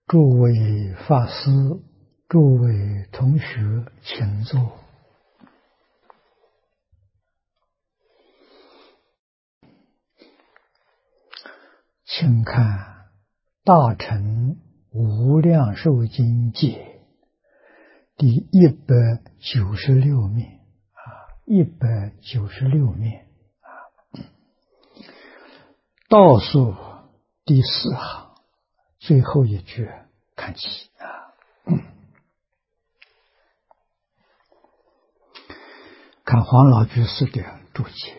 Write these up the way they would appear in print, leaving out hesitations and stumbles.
诸位法师，诸位同学，请坐。请看《大乘无量寿经解》第196面196面倒数第4行最后一句看起看黄老居士的注解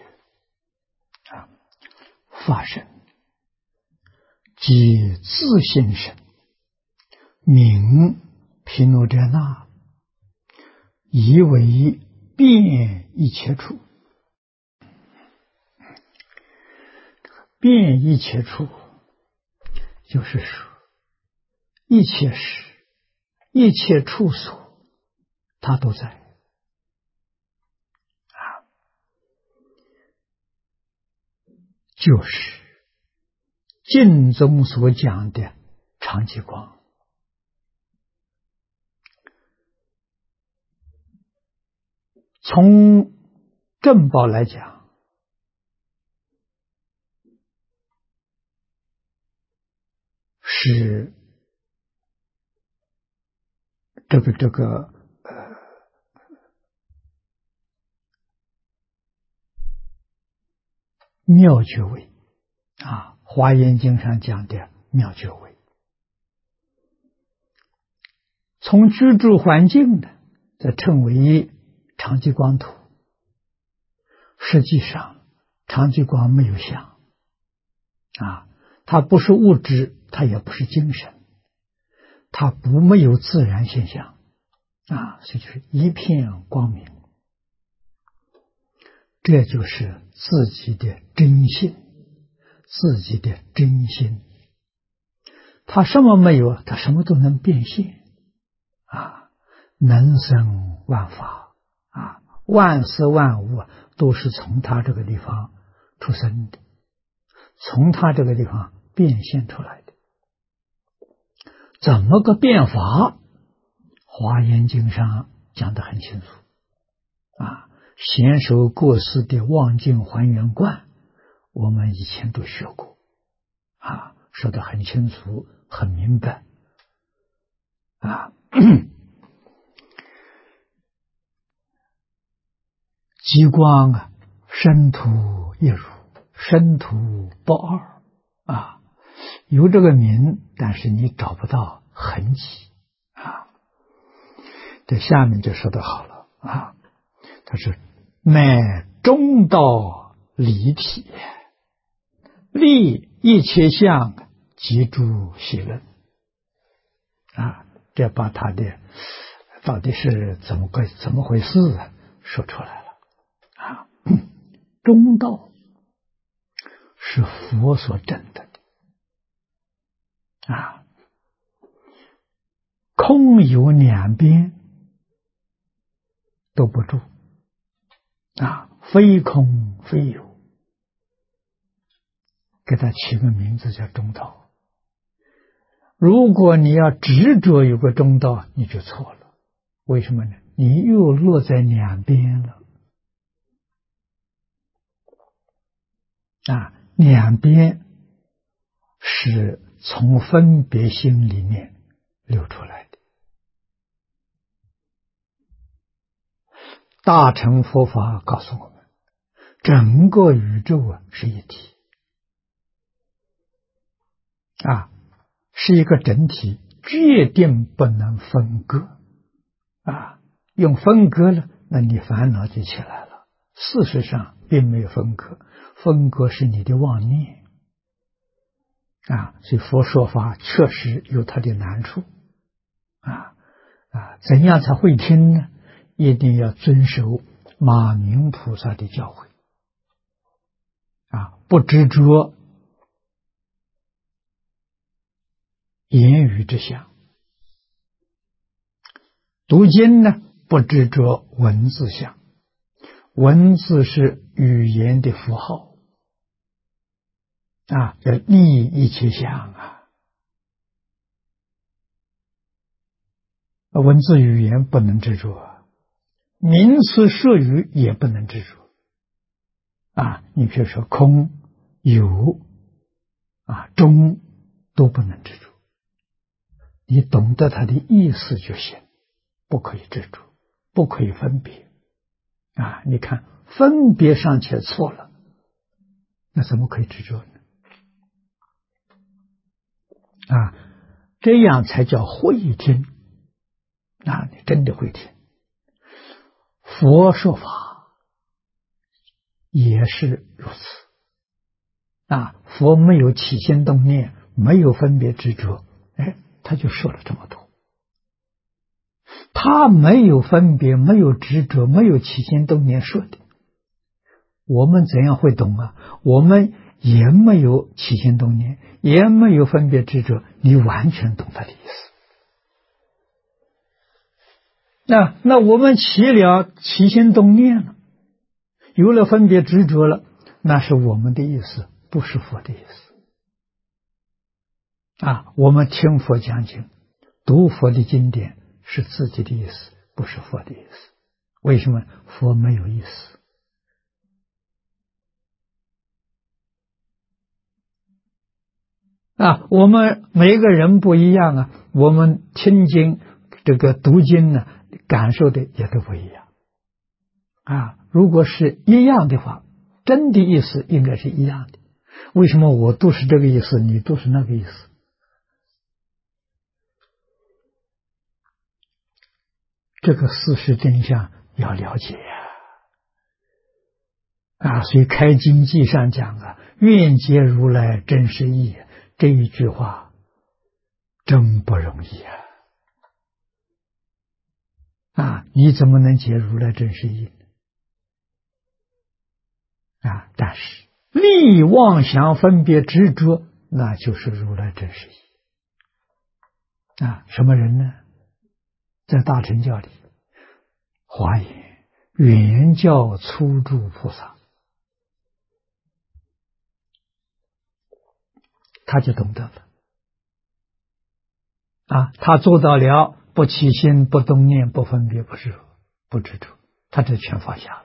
法身即自性身，名毗卢遮那，以为遍一切处。遍一切处就是说一切时一切处所它都在就是净宗所讲的常寂光。从正报来讲，是这个妙觉位华严经上讲的妙觉位。从居住环境呢，则称为常寂光土。实际上常寂光没有相它不是物质，它也不是精神，它没有自然现象所以就是一片光明。这就是自己的真性，自己的真心。他什么没有？他什么都能变现能生万法万事万物都是从他这个地方出生的，从他这个地方变现出来的。怎么个变法？华严经上讲得很清楚贤首过世的望境还原观，我们以前都学过说得很清楚很明白极光身土一如，身土不二有这个名，但是你找不到痕迹这下面就说得好了他是乃中道离体，立一切相，即诸习论这把他的到底是怎么回事说出来了中道是佛所证的空有两边都不住非空非有，给他起个名字叫中道。如果你要执着有个中道，你就错了。为什么呢？你又落在两边了两边是从分别心里面流出来的。大乘佛法告诉我们，整个宇宙是一体是一个整体，决定不能分割用分割了，那你烦恼就起来了。事实上并没有分割，分割是你的妄念所以佛说法确实有它的难处怎样才会听呢？一定要遵守马明菩萨的教诲不执着言语之相，读经呢不执着文字相，文字是语言的符号要利一切相文字语言不能执着，名词术语也不能执着。你比如说空、有、中都不能执着，你懂得它的意思就行，不可以执着，不可以分别。你看分别尚且错了，那怎么可以执着呢？这样才叫会听。你真的会听。佛说法也是如此。佛没有起心动念，没有分别执着，他就说了这么多。他没有分别，没有执着，没有起心动念说的，我们怎样会懂啊？我们也没有起心动念，也没有分别执着，你完全懂他的意思。那我们起心动念了，有了分别执着了，那是我们的意思，不是佛的意思。我们听佛讲经，读佛的经典是自己的意思，不是佛的意思。为什么？佛没有意思。我们每个人不一样我们听经这个读经呢，感受的也都不一样。如果是一样的话，真的意思应该是一样的。为什么我读是这个意思，你读是那个意思？这个事实真相要了解所以开经记上讲愿解如来真实义，这一句话真不容易你怎么能解如来真实义呢？但是立妄想分别执着，那就是如来真实义。什么人呢？在大乘教里，华严原教初住菩萨，他就懂得了他做到了不起心、不动念、不分别、不执着，他这全放下了。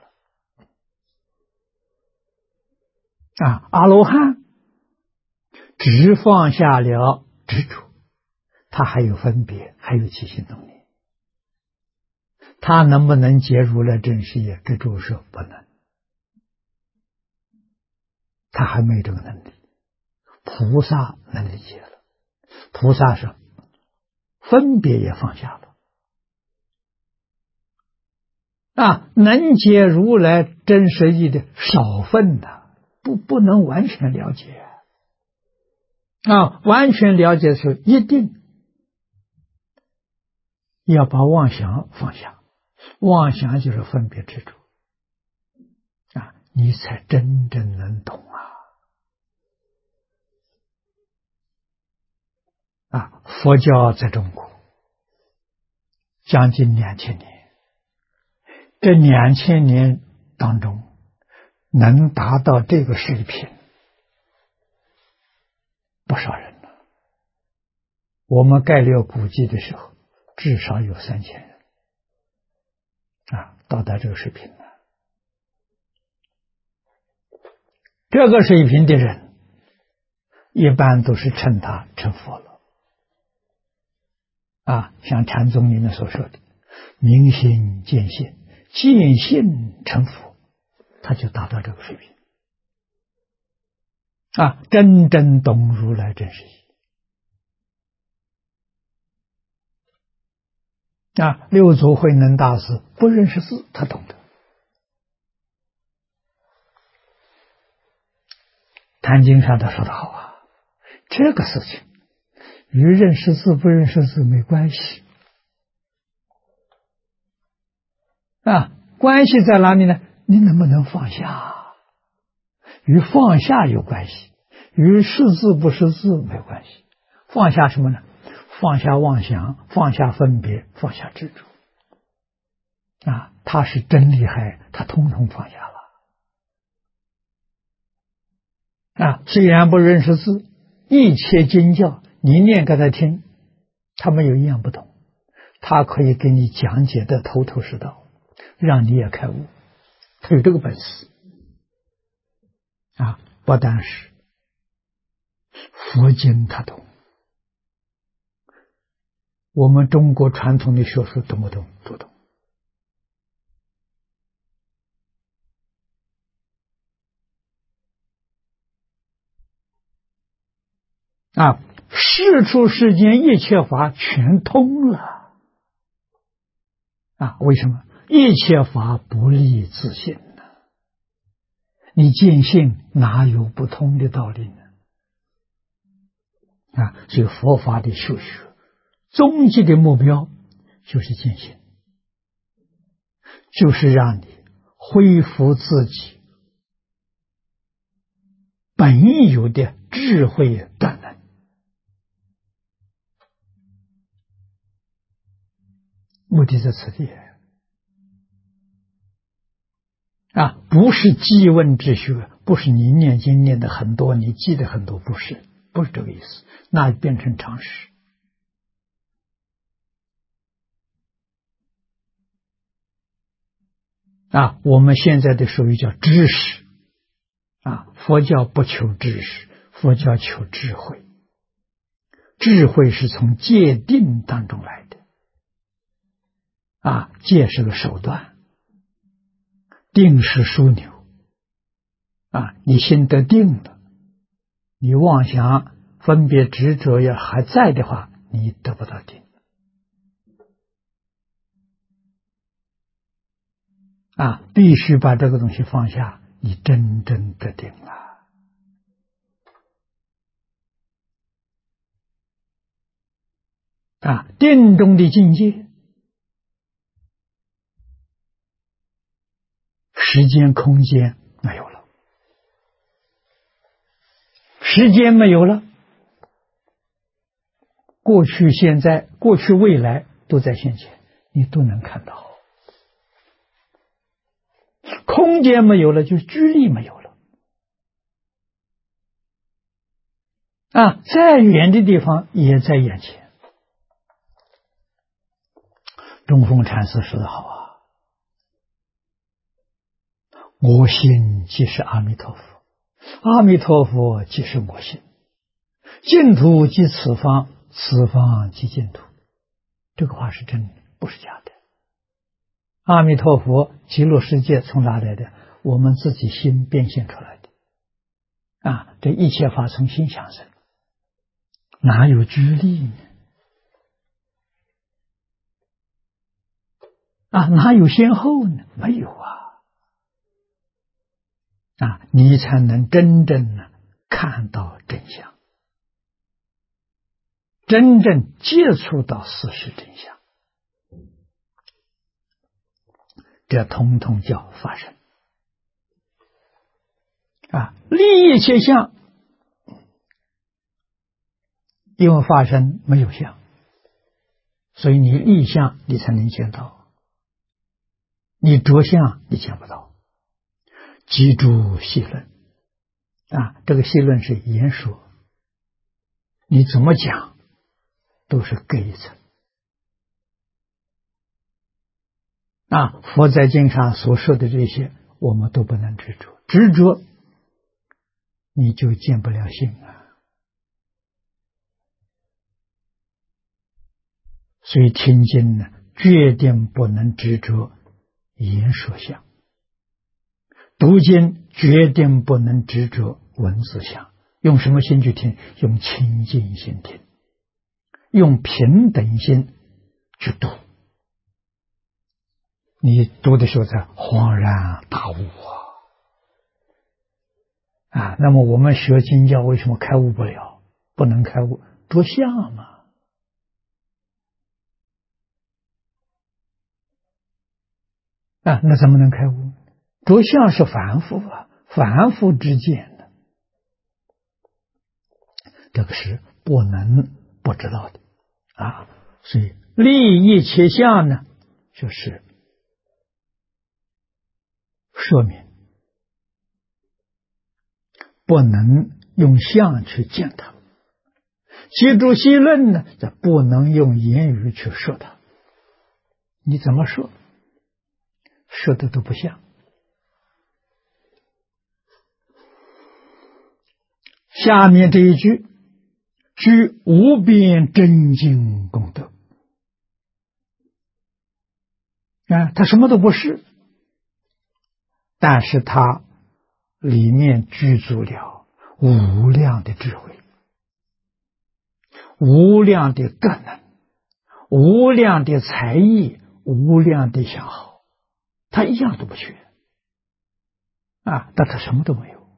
阿罗汉只放下了执着，他还有分别，还有起心动念，他能不能解如来真实义？这诸说不能，他还没这个能力。菩萨能理解了，菩萨是分别也放下了能解如来真实义的少分不能完全了解完全了解的时候，一定要把妄想放下。妄想就是分别执着你才真正能懂佛教在中国将近2000年，这2000年当中能达到这个水平不少人了。我们概略估计的时候，至少有3000人到达这个水平了。这个水平的人一般都是称他成佛了像禅宗里面所说的明心见性，见性成佛，他就达到这个水平真正懂如来真实义六祖慧能大师不认识字，他懂得。坛经上他说的好这个事情与认识字不认识字没关系关系在哪里呢？你能不能放下？与放下有关系，与识字不识字没关系。放下什么呢？放下妄想，放下分别，放下执着他是真厉害，他统统放下了虽然不认识字，一切经教你念给他听，他没有一样不懂。 他可以给你讲解的头头是道，让你也开悟。他有这个本事啊！不但是佛经他懂，我们中国传统的学术懂不懂？都懂啊！世出世间一切法全通了啊！为什么？一切法不立自性呢？你见性哪有不通的道理呢？啊！所以佛法的修学，终极的目标就是见性，就是让你恢复自己本有的智慧断能。目的在此地啊，不是记问之学，不是你念经念的很多，你记得很多，不是这个意思，那变成常识啊。我们现在的属于叫知识啊，佛教不求知识，佛教求智慧，智慧是从戒定当中来的啊，戒是个手段，定是枢纽啊，你心得定了，你妄想分别执着要还在的话，你得不到定啊，必须把这个东西放下，你真正得定了啊。定中的境界，时间空间没有了，时间没有了，过去现在过去未来都在现前，你都能看到。空间没有了，就是距离没有了啊，再远的地方也在眼前。中峰禅师说得好啊，我心即是阿弥陀佛，阿弥陀佛即是我心，净土即此方，此方即净土。这个话是真的，不是假的。阿弥陀佛极乐世界从哪来的？我们自己心变现出来的啊！这一切法从心想生，哪有距离呢？啊，哪有先后呢？没有啊！啊，你才能真正的看到真相，真正接触到事实真相，这统统叫法身啊！立一切相，因为法身没有相，所以你立相你才能见到，你着相你见不到。记住细论啊，这个细论是言说，你怎么讲都是隔一层啊。佛在经上所说的这些，我们都不能执着，执着你就见不了性啊。所以听经呢，决定不能执着言说相；读经决定不能执着文字相。用什么心去听？用清净心听，用平等心去读。你读的时候才恍然大悟啊！那么我们学经教为什么开悟不了？不能开悟，着相嘛。啊，那怎么能开悟？着相是凡夫啊，凡夫之见的，这个是不能不知道的啊。所以立一切相呢，就是说明不能用相去见它；记住细论呢，则不能用言语去说它你怎么说的都不像。下面这一句，具无边真经功德他什么都不是，但是他里面具足了无量的智慧，无量的德能，无量的才艺，无量的相好，他一样都不缺但他什么都没有。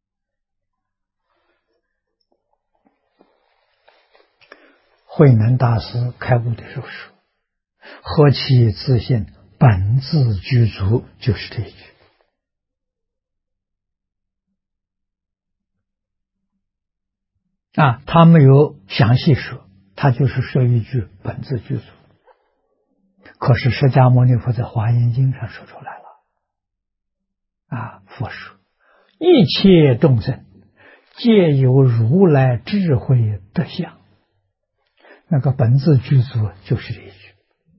慧能大师开悟的时候说：“何其自信，本自具足。”就是这一句他没有详细说，他就是说一句本自具足。可是释迦牟尼佛在华严经上说出来了佛说一切众生皆有如来智慧德相，那个本自具足就是这一句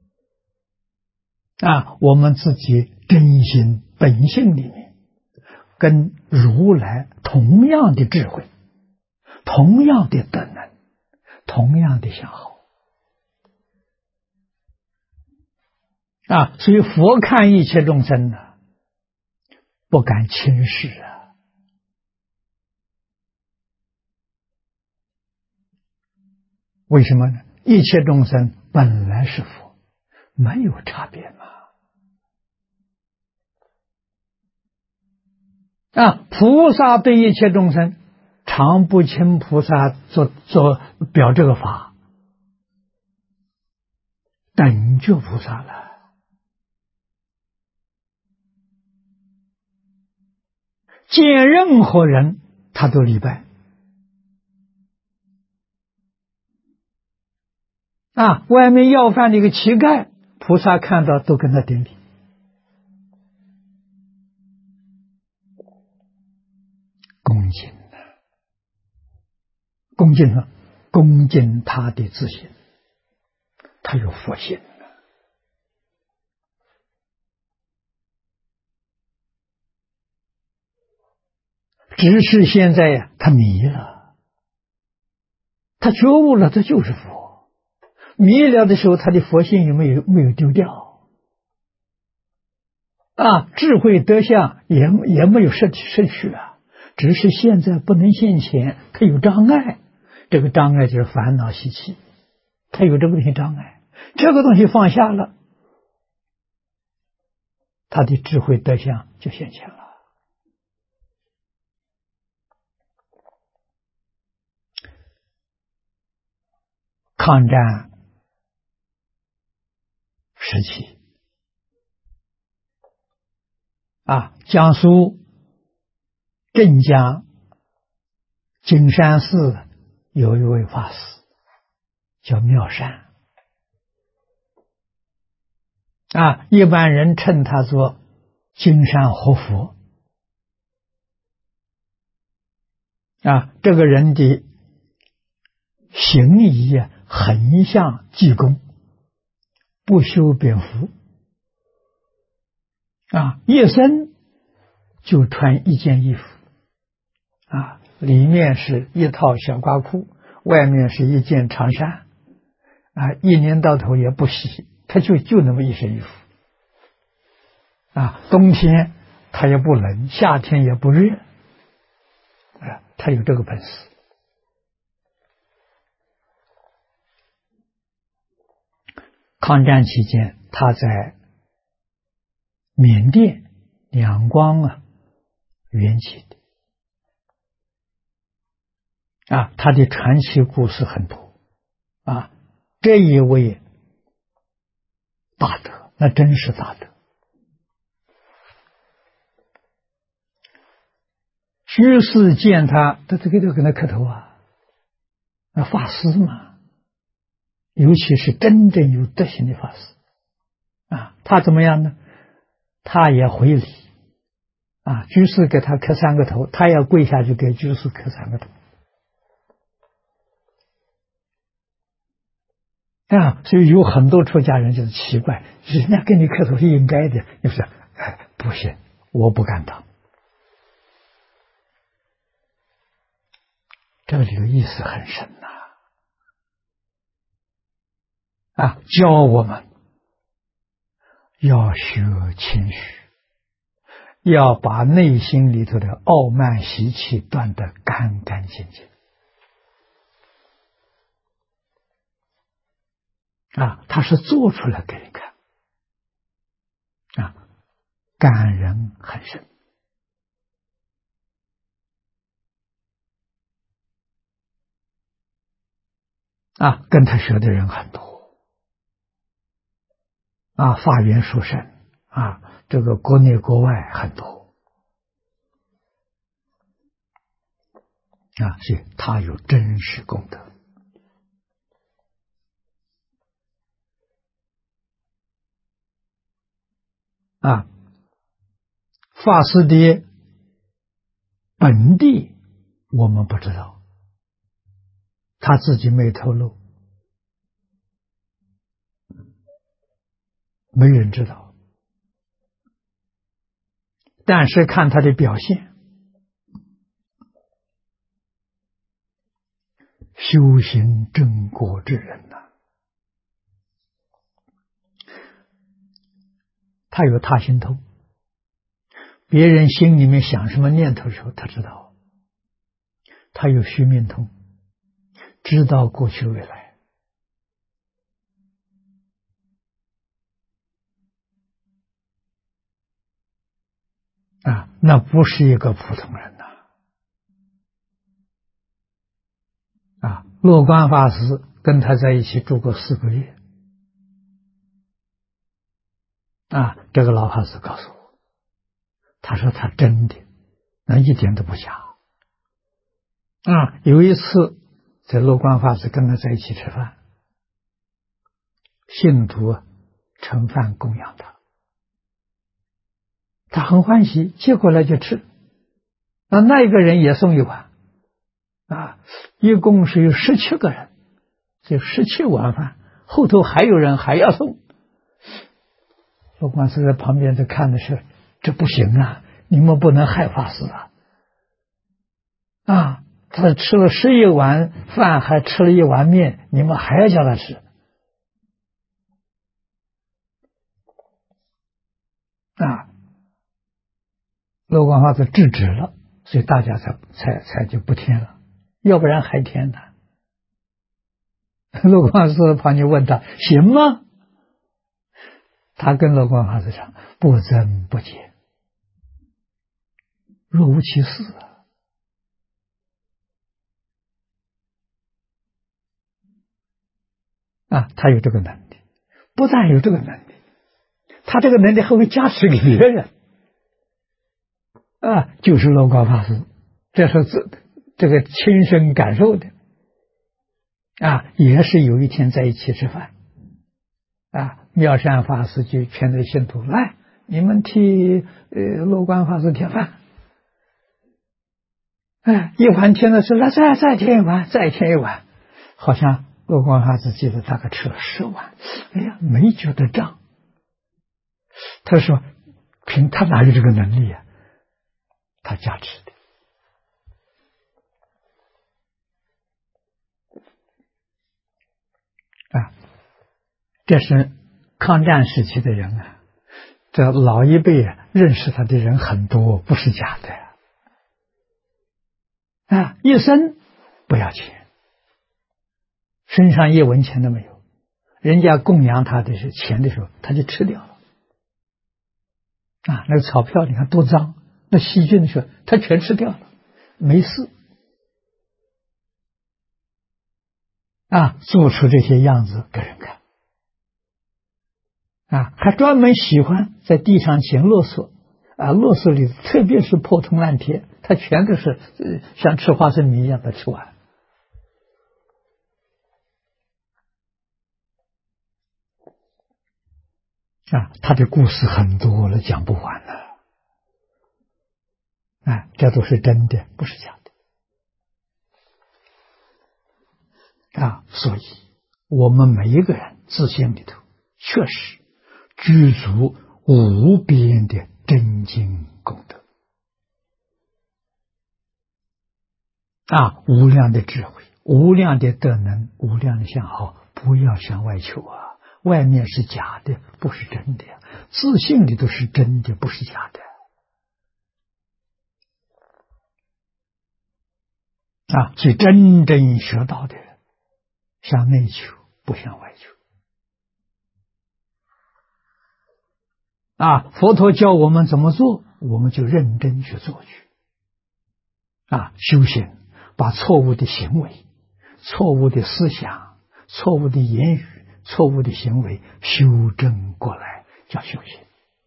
我们自己真心本性里面跟如来同样的智慧，同样的德能，同样的相好所以佛看一切众生不敢轻视为什么呢？一切众生本来是佛，没有差别菩萨对一切众生，常不轻菩萨做表这个法，等觉菩萨了。见任何人他都礼拜外面要饭的一个乞丐，菩萨看到都跟他顶礼。恭敬恭敬恭敬他的自信，他有佛性只是现在他迷了，他觉悟了，他就是佛。迷了的时候，他的佛性有没有丢掉智慧德相也没有失去只是现在不能现前，他有障碍。这个障碍就是烦恼习气，他有这个东西障碍，这个东西放下了，他的智慧德相就现前了。抗战时期江苏镇江金山寺有一位法师叫妙善一般人称他做金山活佛这个人的行仪很像济公，不修边幅一生就穿一件衣服里面是一套小褂裤，外面是一件长衫一年到头也不洗，他就那么一身衣服冬天他也不冷，夏天也不热他有这个本事。抗战期间他在缅甸两光缘起的他的传奇故事很多这一位大德那真是大德。居士见他都给他磕头法师嘛，尤其是真正有德行的法师他怎么样呢？他也回礼居士给他磕3个头，他要跪下去给居士磕3个头啊，所以有很多出家人就是奇怪，人家给你磕头是应该的，你说，哎，不行，我不敢当。这里的意思很深呐，教我们要学谦虚，要把内心里头的傲慢习气断得干干净净。他是做出来给人看，感人很深。跟他学的人很多，法缘殊胜，这个国内国外很多，所以他有真实功德。法师的本地我们不知道，他自己没透露，没人知道。但是看他的表现，修行正果之人呐，他有他心通，别人心里面想什么念头的时候，他知道。他有虚命通，知道过去未来。那不是一个普通人呐。落观法师跟他在一起住过4个月。这个老法师告诉我，他说他真的，那一点都不假。有一次在落观法师跟他在一起吃饭，信徒盛饭供养他，他很欢喜，接过来就吃。那一个人也送一碗，一共是有17个人，就17碗饭，后头还有人还要送。落观师在旁边在看的是，这不行啊，你们不能害法师他吃了11碗饭，还吃了1碗面，你们还要叫他吃落观法师制止了，所以大家才就不添了，要不然还添呢。落观法师旁边问他行吗？他跟落观法师讲，不增不减，若无其事他有这个能力，不但有这个能力，他这个能力还会加持给别人就是落观法师，这是这个亲身感受的也是有一天在一起吃饭妙善法师就劝这信徒来，你们替落观法师添饭。一碗添了，说来再添一碗，再添一碗，好像落观法师记得大概吃了10碗，哎呀，没觉得胀。他说，凭他哪有这个能力他加持的这是抗战时期的人这老一辈认识他的人很多，不是假的一生不要钱，身上1文钱都没有，人家供养他的是钱的时候，他就吃掉了那个钞票你看多脏，那细菌的时候他全吃掉了，没事做出这些样子给人看还专门喜欢在地上捡垃圾垃圾里特别是破铜烂铁，他全都是像吃花生米一样的吃完他的故事很多了，讲不完了这都是真的，不是假的所以我们每一个人自性里头确实具足无边的真经功德无量的智慧，无量的德能，无量的相好，不要向外求啊！外面是假的，不是真的呀。自性里头是真的，不是假的去真正学到的，向内求，不向外求佛陀教我们怎么做，我们就认真去做去修行，把错误的行为、错误的思想、错误的言语、错误的行为修正过来，叫修行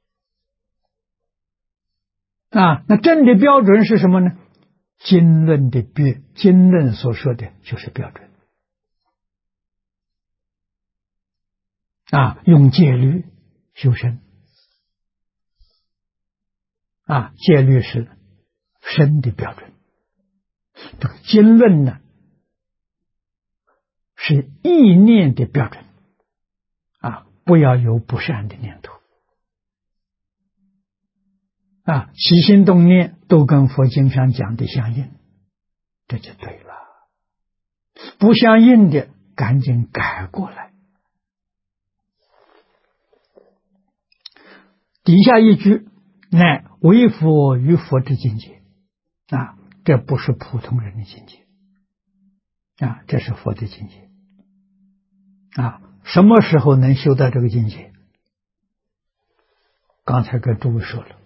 那正的标准是什么呢？经论所说的就是标准用戒律修身戒律是身的标准，这个经论呢是意念的标准不要有不善的念头起心动念都跟佛经上讲的相应，这就对了。不相应的赶紧改过来。底下一句乃为佛于佛之境界这不是普通人的境界这是佛的境界什么时候能修到这个境界？刚才跟诸位说了，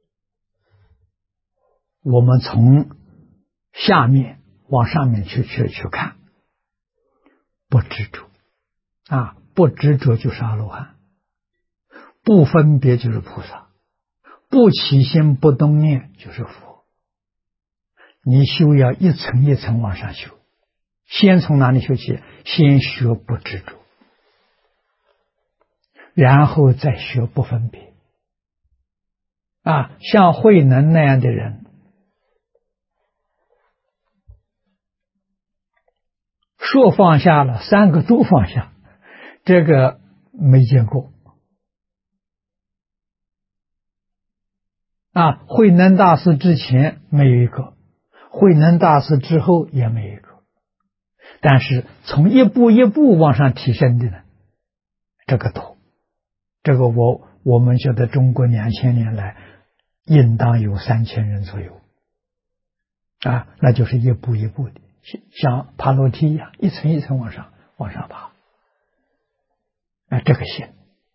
我们从下面往上面去看，不执着不执着就是阿罗汉，不分别就是菩萨，不起心不动念就是佛。你修要一层一层往上修，先从哪里修起？先学不执着，然后再学不分别像慧能那样的人，说放下了，3个都放下，这个没见过慧能大师之前没有一个，慧能大师之后也没有一个，但是从一步一步往上提升的呢，这个多。这个我们觉得中国2000年来应当有3000人左右那就是一步一步的，像爬楼梯一样，一层一层往上爬这个行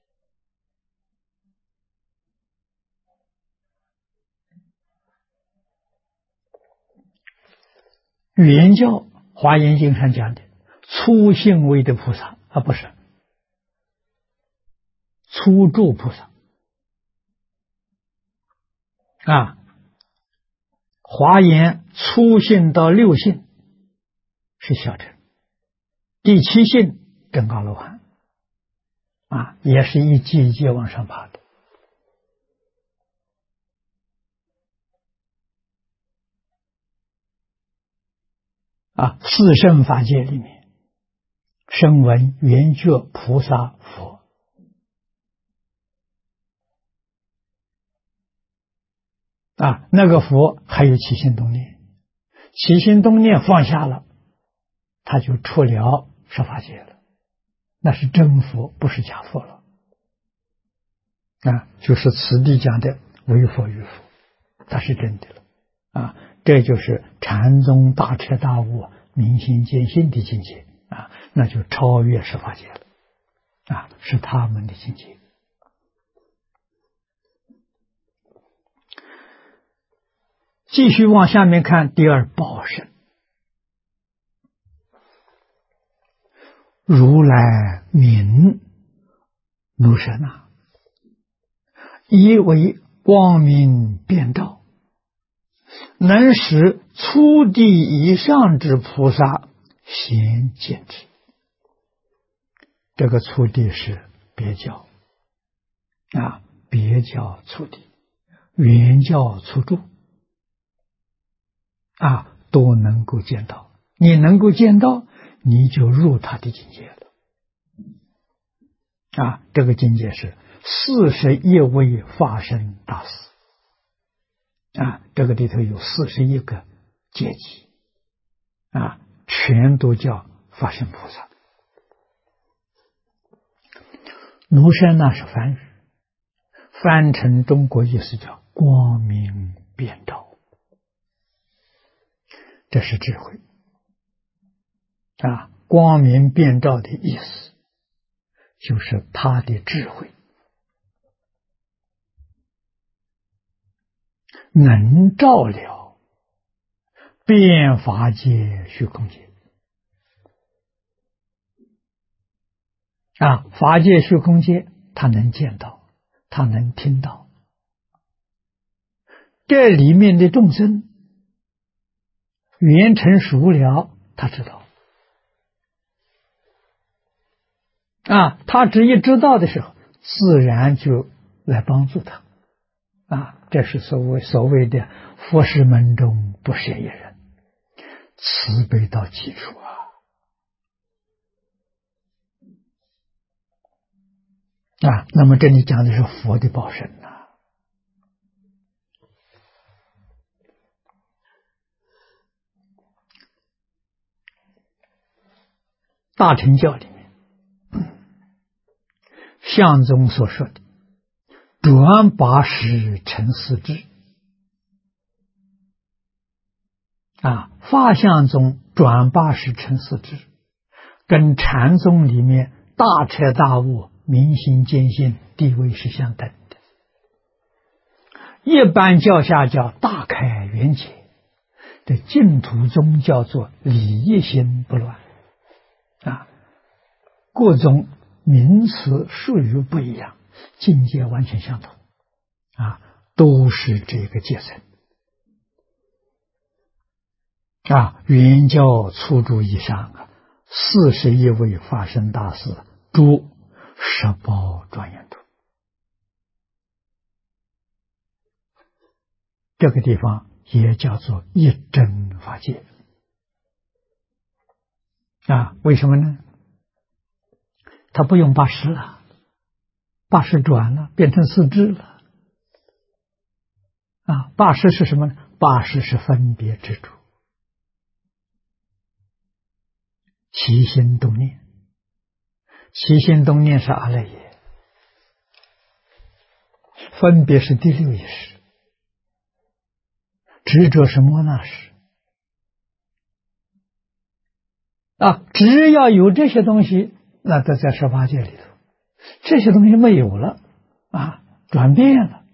原教华严经上讲的初性位的菩萨不是初住菩萨华严初性到六性是小乘，第7性证阿罗汉也是一阶一阶往上爬的四圣法界里面，声闻缘觉菩萨佛那个佛还有起心动念，起心动念放下了，他就出了十法界了，那是真佛，不是假佛了就是此地讲的为佛于佛，他是真的了这就是禅宗大彻大悟明心见性的境界那就超越十法界了是他们的境界。继续往下面看，第二报身，如来名如神以为光明遍照，能使初地以上之菩萨先见之。这个初地是别教别教初地，原教初住都能够见到。你能够见到，你就入他的境界了这个境界是41位法身大士。这个里头有41个阶级，全都叫法身菩萨。庐山那是梵语，翻成中国意思叫光明遍照，这是智慧。光明遍照的意思就是他的智慧能照了遍法界虚空界。法界虚空界他能见到，他能听到，这里面的众生缘成熟了，他知道。他只一知道的时候，自然就来帮助他。这是所谓的佛事门中不舍一人，慈悲到极处那么这里讲的是佛的报身大乘教里面相宗所说的转80成4智法相宗转80成4智，跟禅宗里面大彻大悟明心见性地位是相等的。一般教下叫大开圆解，的净土宗叫做理一心不乱各种名词术语不一样，境界完全相同都是这个阶层圆教初住以上41位法身大士诸十宝庄严土。这个地方也叫做一真法界为什么呢？他不用80了，80转了，变成4智了80是什么呢？80是分别执着，起心动念，起心动念是阿赖耶，分别是第6意识，执着是摩那识只要有这些东西，那都在18界里头，这些东西没有了转变了，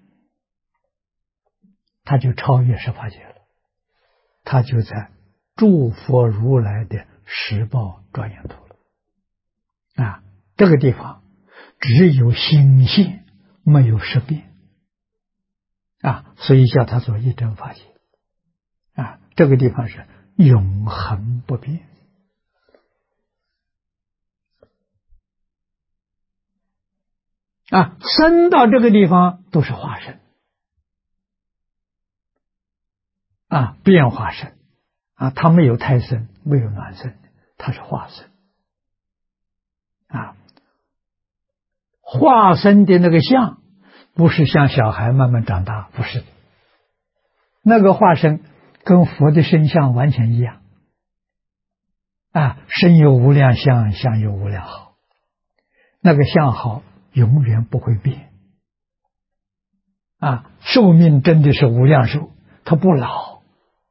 他就超越18界了，他就在诸佛如来的十报庄严土了这个地方只有心现，没有识变所以叫他做一真法界这个地方是永恒不变生到这个地方都是化身变化身他没有胎生，没有卵生，他是化身化身的那个相不是像小孩慢慢长大，不是的，那个化身跟佛的身相完全一样身有无量相，相有无量好，那个相好永远不会变寿命真的是无量寿，它不老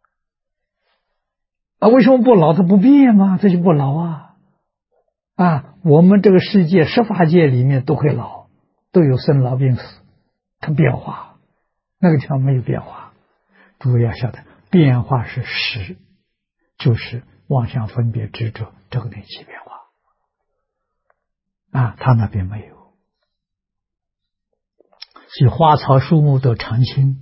为什么不老？它不变吗？它就不老我们这个世界18界里面都会老，都有生老病死，它变化，那个地方没有变化。诸位要晓得，变化是实，就是妄想分别执着这个能起变化他那边没有，所以花草树木都常青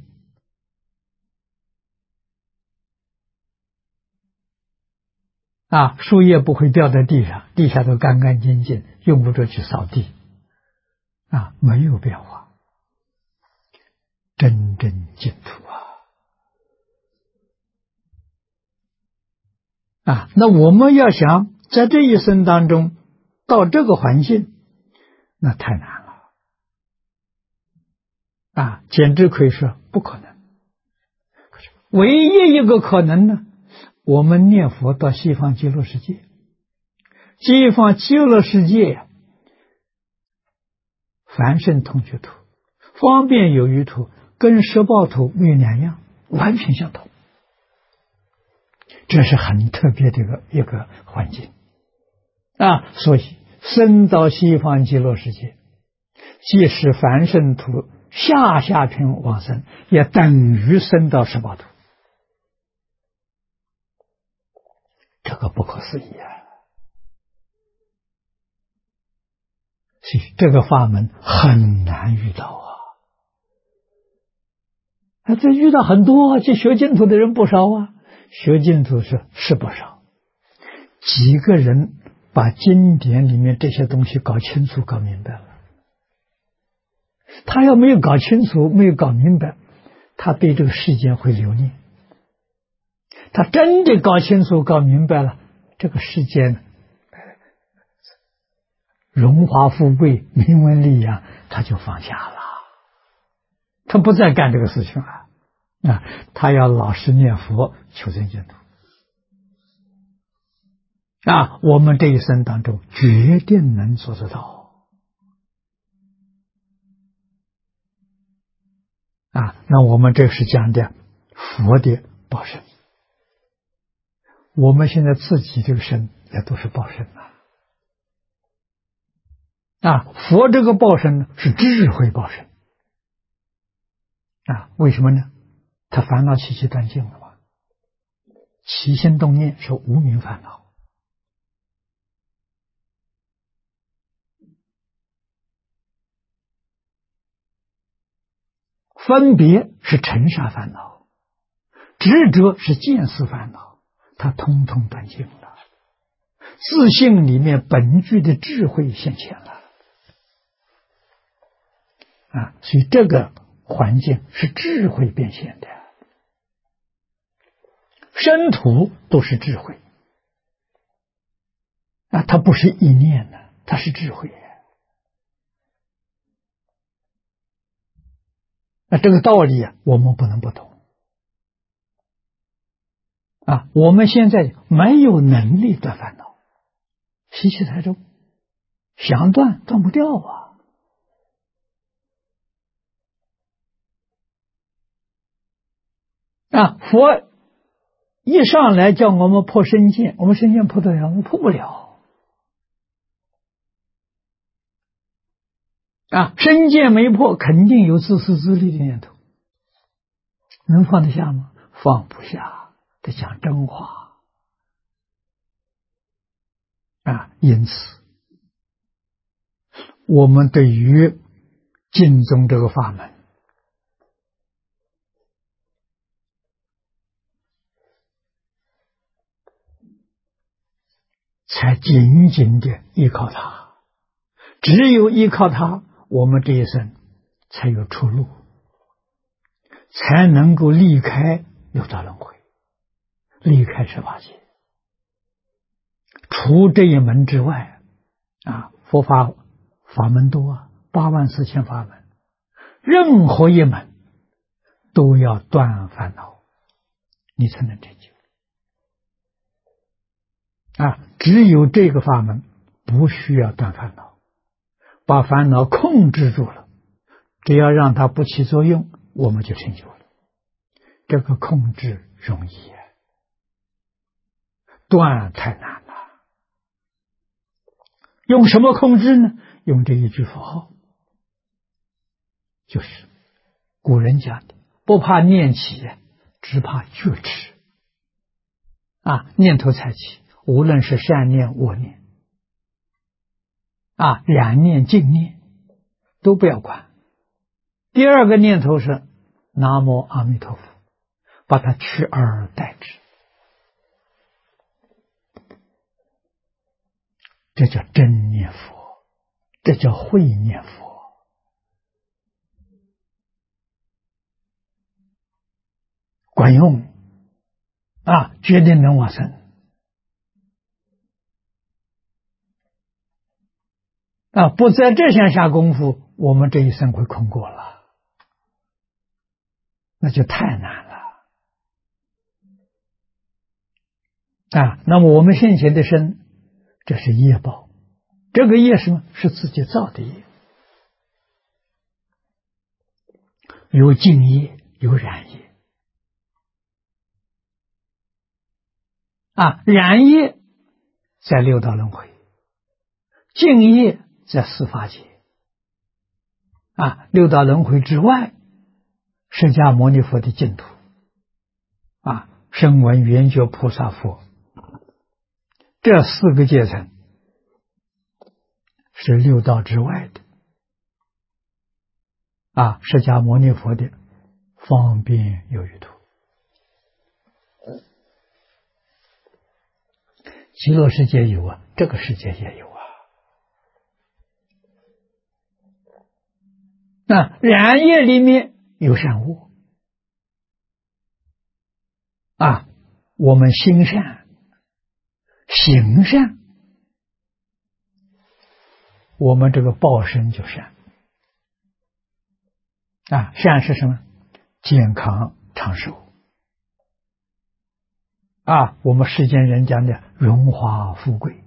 树叶不会掉在地上，地下都干干净净，用不着去扫地没有变化，真正净土那我们要想在这一生当中到这个环境， 那太难了啊！简直可以说不可能。唯一一个可能呢，我们念佛到西方极乐世界，西方极乐世界呀，凡圣同居土、方便有余土跟十报土没有两样，完全相同。这是很特别的一个环境啊！所以生到西方极乐世界，即使凡圣土下品往生，也等于生到十报土。这个不可思议啊！所以这个法门很难遇到啊！这遇到很多，这学净土的人不少啊，学净土是不少，几个人把经典里面这些东西搞清楚、搞明白了。他要没有搞清楚、没有搞明白，他对这个世间会留念。他真的搞清楚、搞明白了，这个世间荣华富贵、名闻利养，他就放下了，他不再干这个事情了啊！他要老实念佛，求生净土啊！我们这一生当中决定能做得到啊！那我们这是讲的佛的报身，我们现在自己这个身也都是报身啊！佛这个报身呢是智慧报身啊！为什么呢？他烦恼习气断尽了嘛，起心动念是无明烦恼，分别是尘沙烦恼，执着是见思烦恼，他通通断尽了，自性里面本具的智慧现前了啊！所以这个环境是智慧变现的，身土都是智慧啊，它不是意念的，它是智慧啊！这个道理啊，我们不能不懂啊！我们现在没有能力断烦恼，习气太重，想断断不掉啊！佛一上来叫我们破身见，我们身见破得了？我们破不了啊！身见没破，肯定有自私自利的念头，能放得下吗？放不下，得讲真话啊！因此，我们对于净宗这个法门，才紧紧的依靠它，只有依靠它，我们这一生才有出路，才能够离开六道轮回，离开十八界。除这一门之外啊，佛法法门多啊，84000法门，任何一门都要断烦恼，你才能成就啊！只有这个法门不需要断烦恼，把烦恼控制住了，只要让它不起作用，我们就成就了。这个控制容易啊，断太难了。用什么控制呢？用这一句佛号，就是古人讲的，不怕念起，只怕觉迟啊！念头才起，无论是善念恶念啊，染念净念都不要管。第二个念头是南无阿弥陀佛，把它取而代之，这叫真念佛，这叫慧念佛管用啊，决定能往生不在这项下功夫，我们这一生会空过了，那就太难了。那么我们现前的身，这是业报，这个业什么？是自己造的业，有净业，有染业。染业在六道轮回，净业在四法界。六道轮回之外，释迦牟尼佛的净土，声闻缘觉菩萨佛，这四个阶层是六道之外的。释迦牟尼佛的方便有余土，极乐世界有这个世界也有染业里面有善恶我们心善行善，我们这个报身就善善是什么？健康长寿我们世间人讲的荣华富贵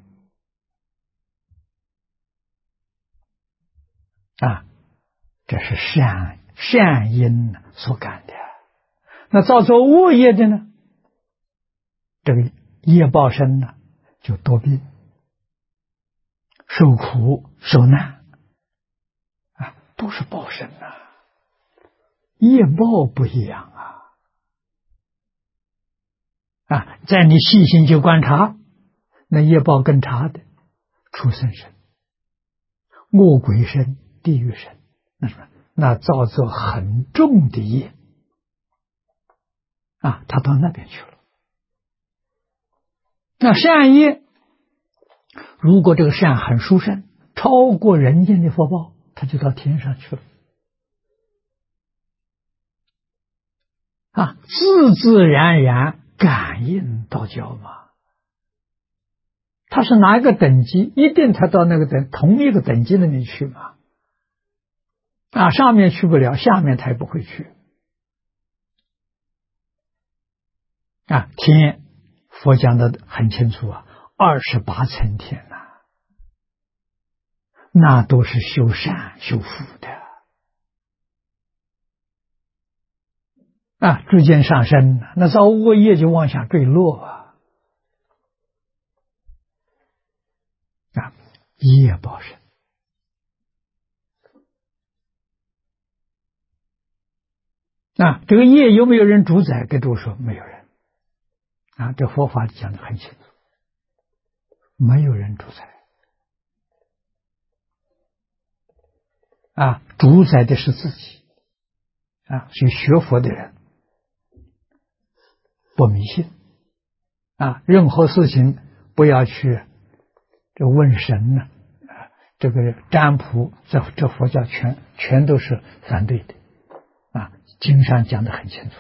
这是善因所感的。那造作恶业的呢，这个业报身呢，就多病受苦受难都是报身业报不一样在你细心去观察，那业报更差的畜生身、恶鬼身、地狱身，那造作很重的业他到那边去了。那善业，如果这个善很殊胜，超过人间的福报，他就到天上去了自自然然感应道交嘛。他是哪一个等级，一定他到那个同一个等级那里去嘛。上面去不了，下面他也不会去天佛讲的很清楚28层天那都是修善修福的逐渐上升，那造恶业就往下坠落业报身。这个业有没有人主宰？跟诸位说没有人这佛法讲的很清楚，没有人主宰主宰的是自己所以学佛的人不迷信任何事情不要去问神这个占卜，这佛教全都是反对的经上讲的很清楚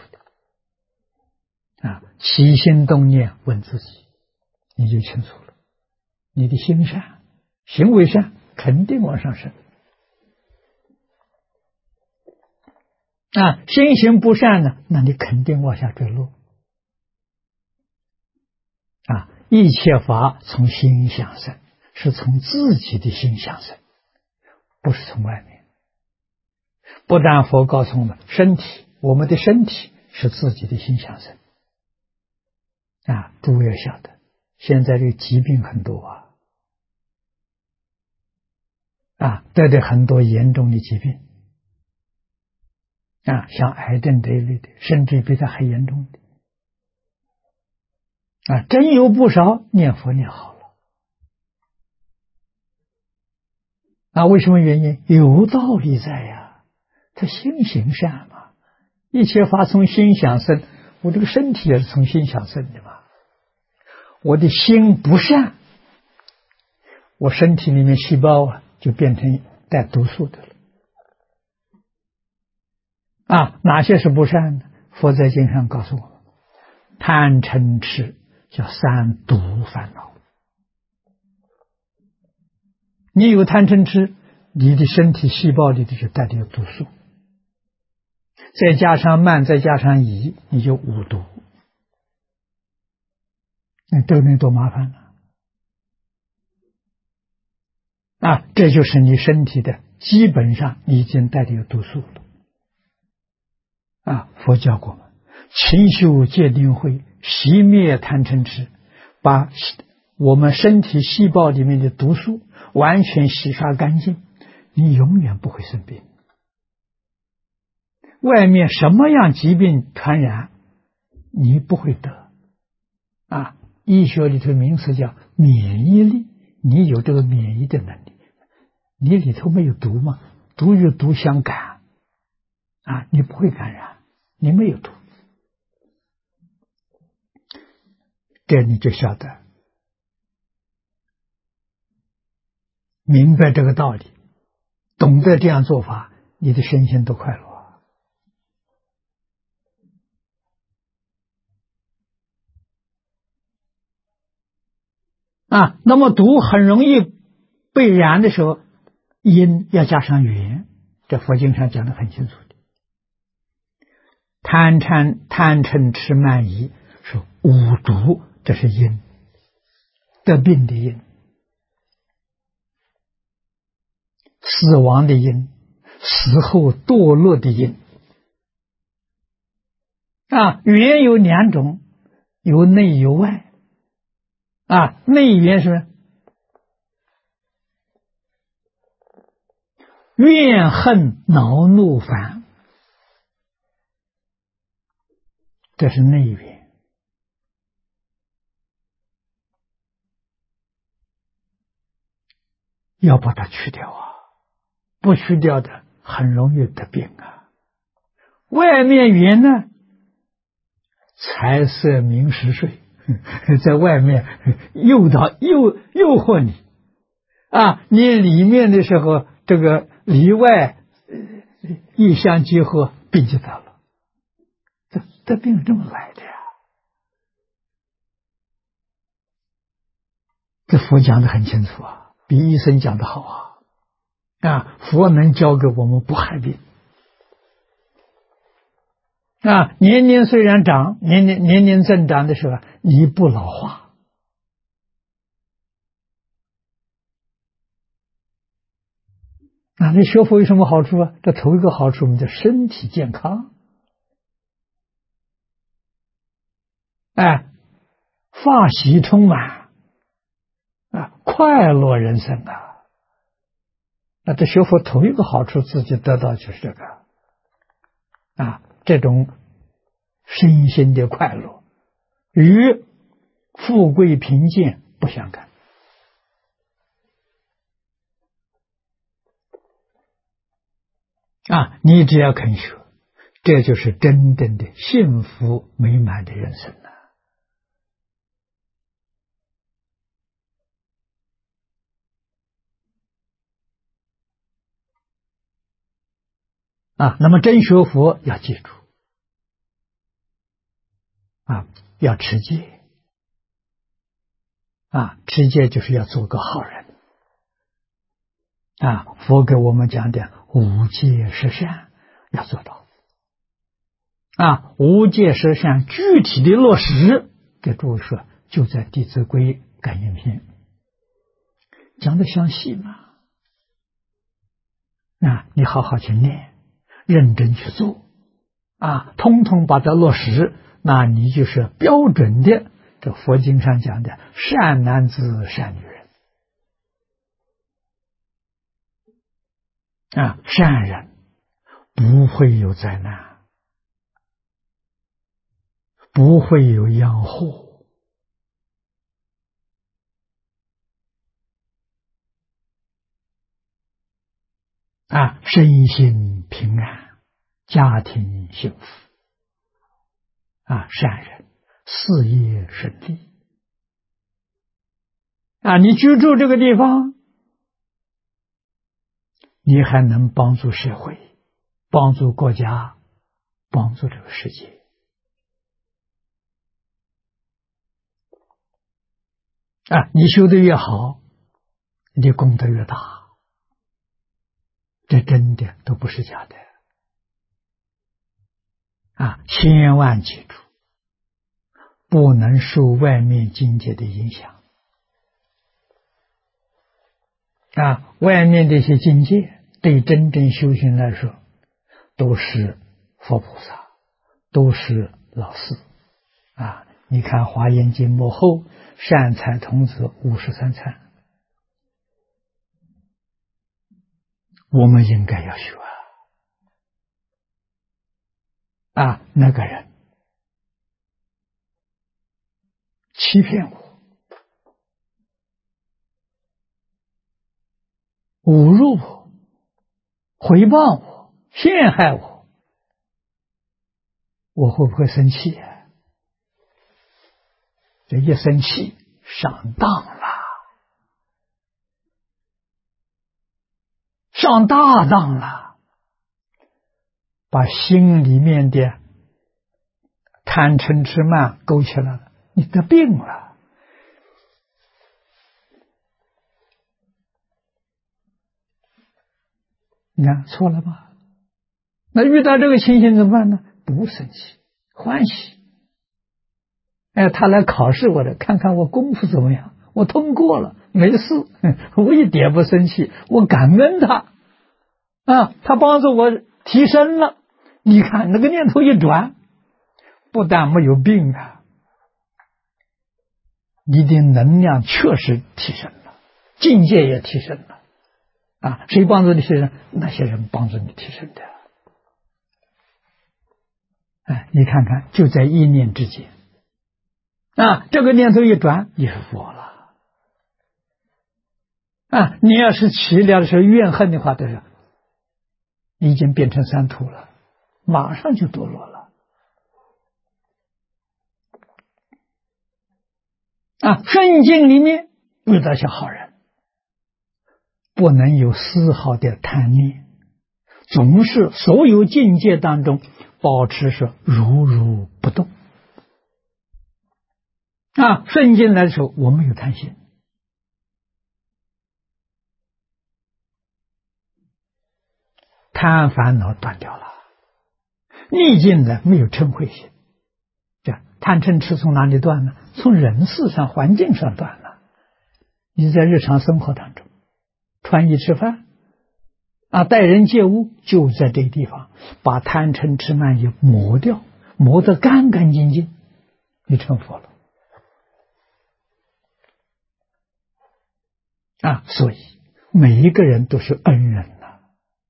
的起心动念问自己，你就清楚了。你的心善，行为善，肯定往上升心行不善呢，那你肯定往下坠落一切法从心想生，是从自己的心想生，不是从外面。不但佛告诉我们我们的身体是自己的心想生诸位要晓得，现在这个疾病很多得的很多严重的疾病像癌症这一类的，甚至比它还严重的真有不少念佛念好了为什么原因？有道理在他心行善嘛，一切法从心想生，我这个身体也是从心想生的嘛。我的心不善，我身体里面细胞就变成带毒素的了哪些是不善的？佛在经上告诉我们，贪嗔痴叫三毒烦恼。 你有贪嗔痴，你的身体细胞里头就带着有毒素，再加上慢，再加上疑，你就五毒，那对不对？多麻烦了啊！这就是你身体的基本上已经带着有毒素了啊！佛教过嘛，勤修戒定慧，熄灭贪嗔痴，把我们身体细胞里面的毒素完全洗刷干净，你永远不会生病。外面什么样疾病传染，你不会得啊！医学里头名词叫免疫力，你有这个免疫的能力，你里头没有毒吗？毒与毒相感啊，你不会感染，你没有毒，这你就晓得明白这个道理，懂得这样做法，你的身心都快乐啊。那么毒很容易被染的时候，因要加上缘，这佛经上讲得很清楚的。贪嗔痴慢疑是五毒，这是因，得病的因，死亡的因，死后堕落的因啊。缘有两种，有内有外啊。内缘是怨恨恼怒烦，这是内缘。要把它去掉啊，不去掉的很容易得病啊。外面缘呢，财色名食睡，在外面诱惑你啊，你里面的时候这个里外一相结合，病就得了。这病这么来的呀？这佛讲的很清楚啊，比医生讲的好啊！佛能教给我们不害病啊！年龄虽然长，年龄增长的时候，你不老化啊！你学佛有什么好处啊？这头一个好处，我们的身体健康，哎，法喜充满啊，快乐人生啊！那这学佛头一个好处，自己得到就是这个啊，这种身心的快乐，与富贵贫贱不相干啊！你只要肯学，这就是真正的幸福美满的人生了啊！那么真学佛要记住啊，要持戒啊，持戒就是要做个好人啊。佛给我们讲的五戒十善要做到啊，无戒十善具体的落实，给诸位说，就在《弟子规》感应篇讲的详细嘛。啊，你好好去念，认真去做啊，通通把它落实，那你就是标准的这佛经上讲的善男子善女人啊，善人不会有灾难，不会有殃祸啊，身心平安，家庭幸福啊，善人事业顺利啊，你居住这个地方，你还能帮助社会，帮助国家，帮助这个世界啊，你修得越好， 你功德越大。这真的都不是假的啊！千万记住，不能受外面境界的影响啊！外面这些境界对真正修行来说，都是佛菩萨，都是老师啊！你看《华严经》幕后，善财童子53参，我们应该要学啊！那个人欺骗我，侮辱我，诽谤我，陷害我，我会不会生气啊？这一生气，上当了，上大当了，把心里面的贪嗔痴慢勾起来了，你得病了。你看错了吧？那遇到这个情形怎么办呢？不生气，欢喜。哎，他来考试我的，看看我功夫怎么样，我通过了，没事，我一点不生气，我感恩他啊，他帮助我提升了。你看那个念头一转，不但没有病啊，你的能量确实提升了，境界也提升了啊！谁帮助你提升？那些人帮助你提升的。哎，你看看，就在一念之间啊，这个念头一转，你是佛了啊！你要是起了的时候怨恨的话，都是已经变成三途了，马上就堕落了啊！顺境里面遇到些好人，不能有丝毫的贪念，总是所有境界当中保持是如如不动啊！顺境来的时候，我没有贪心，贪烦恼断掉了，逆境呢没有嗔恚心。这贪嗔痴从哪里断呢？从人事上、环境上断了。你在日常生活当中，穿衣吃饭啊，待人接物，就在这个地方，把贪嗔痴慢疑磨掉，磨得干干净净，你成佛了啊！所以每一个人都是恩人呐，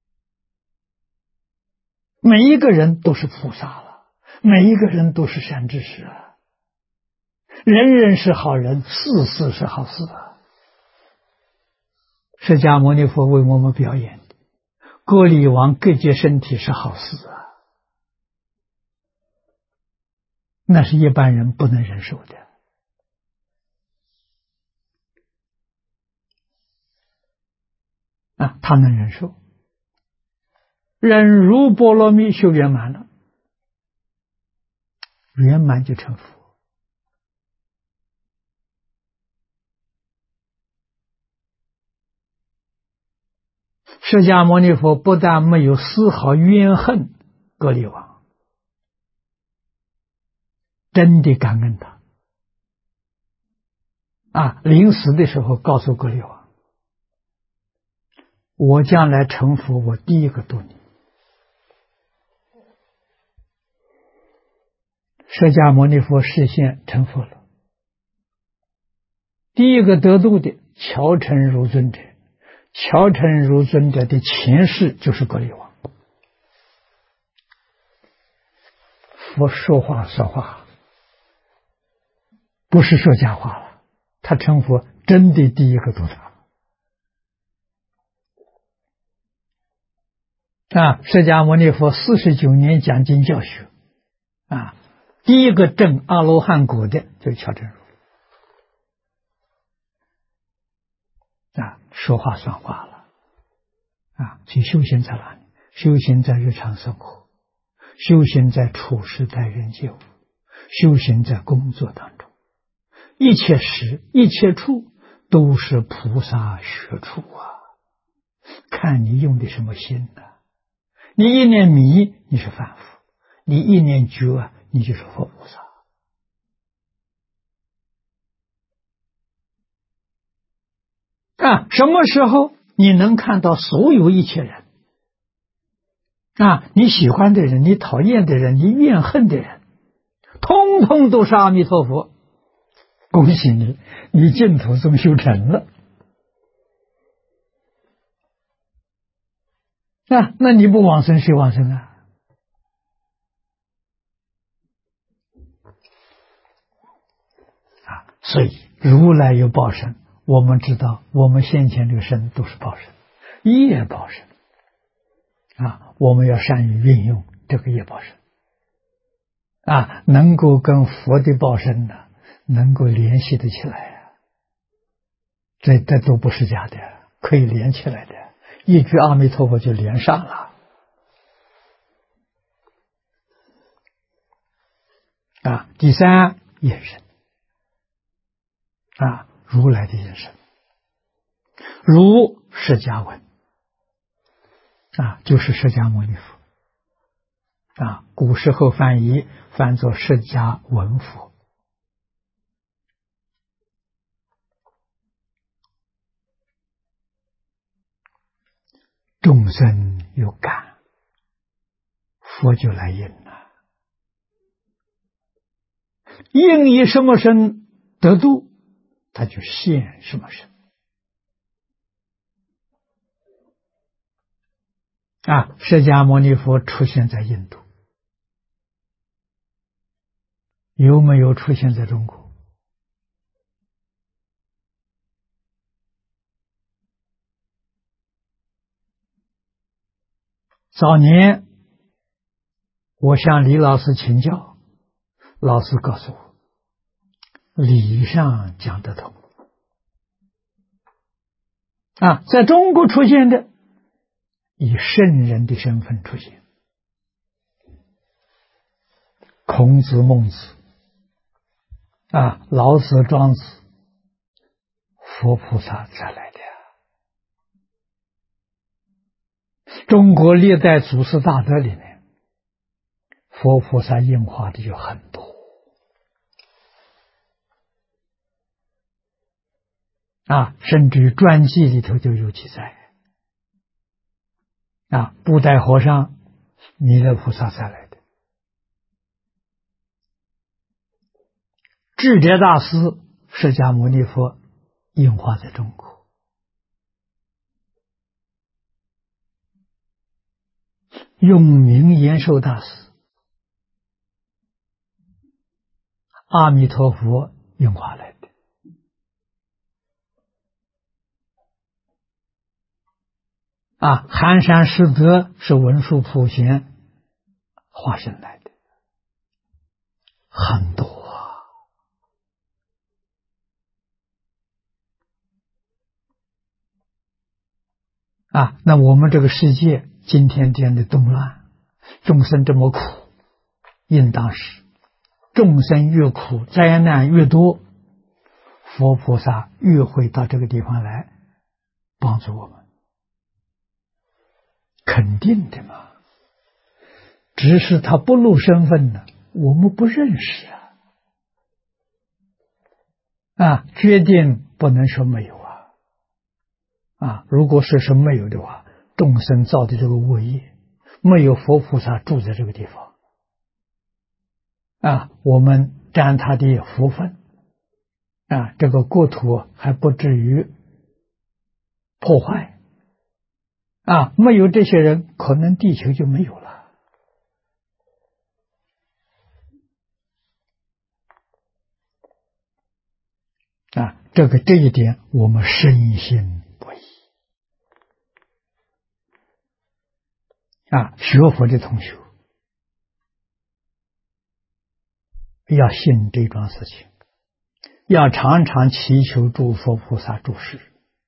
每一个人都是菩萨了，每一个人都是善知识啊，人人是好人，事事是好事啊！释迦牟尼佛为我们表演的割礼王割截身体是好事啊，那是一般人不能忍受的啊，他能忍受。忍辱波罗蜜修圆满了，圆满就成佛。释迦牟尼佛不但没有丝毫怨恨割礼王，真的感恩他啊！临死的时候告诉割礼王，我将来成佛，我第一个度你。释迦牟尼佛示现成佛了，第一个得度的乔成如尊者，乔成如尊者的前世就是割礼王。佛说话说话，不是说假话了，他成佛真的第一个度他啊！释迦牟尼佛49年讲经教学啊，第一个证阿罗汉果的就是乔成如啊，说话算话了啊！所以修行在哪里？修行在日常生活，修行在处事待人接物，修行在工作当中，一切时一切处都是菩萨学处啊，看你用的什么心呢？你一念迷，你是凡夫；你一念觉，你就是佛菩萨。什么时候你能看到所有一切人？你喜欢的人，你讨厌的人，你怨恨的人，通通都是阿弥陀佛。恭喜你，你净土宗修成了。那你不往生谁往生啊？所以如来有报身，我们知道我们先前这个身都是报身，业报身我们要善于运用这个业报身能够跟佛的报身呢，能够联系得起来这都不是假的，可以连起来的，一句阿弥陀佛就连上了第三，眼神如来的眼神，如释迦文就是释迦牟尼佛古时候翻译翻作释迦文佛。众生有感，佛就来应了，应以什么身得度，他就现什么身释迦牟尼佛出现在印度，有没有出现在中国？早年我向李老师请教，老师告诉我，理上讲得通在中国出现的以圣人的身份出现，孔子、孟子老子、庄子，佛菩萨才来的中国历代祖师大德里面，佛菩萨应化的就很多甚至于传记里头就有记载布袋和尚弥勒菩萨才来的，智者大师释迦牟尼佛应化在中国，永明延寿大师阿弥陀佛应化来的寒山师德是文殊普贤化身来的，很多那我们这个世界今天这样的动乱，众生这么苦，应当是众生越苦，灾难越多，佛菩萨越会到这个地方来帮助我们，肯定的嘛。只是他不露身份呢，我们不认识决定不能说没有如果是没有的话，众生造的这个恶业，没有佛菩萨住在这个地方我们占他的福分这个国土还不至于破坏没有这些人，可能地球就没有了这一点我们深信不疑学佛的同学要信这桩事情，要常常祈求诸佛菩萨注释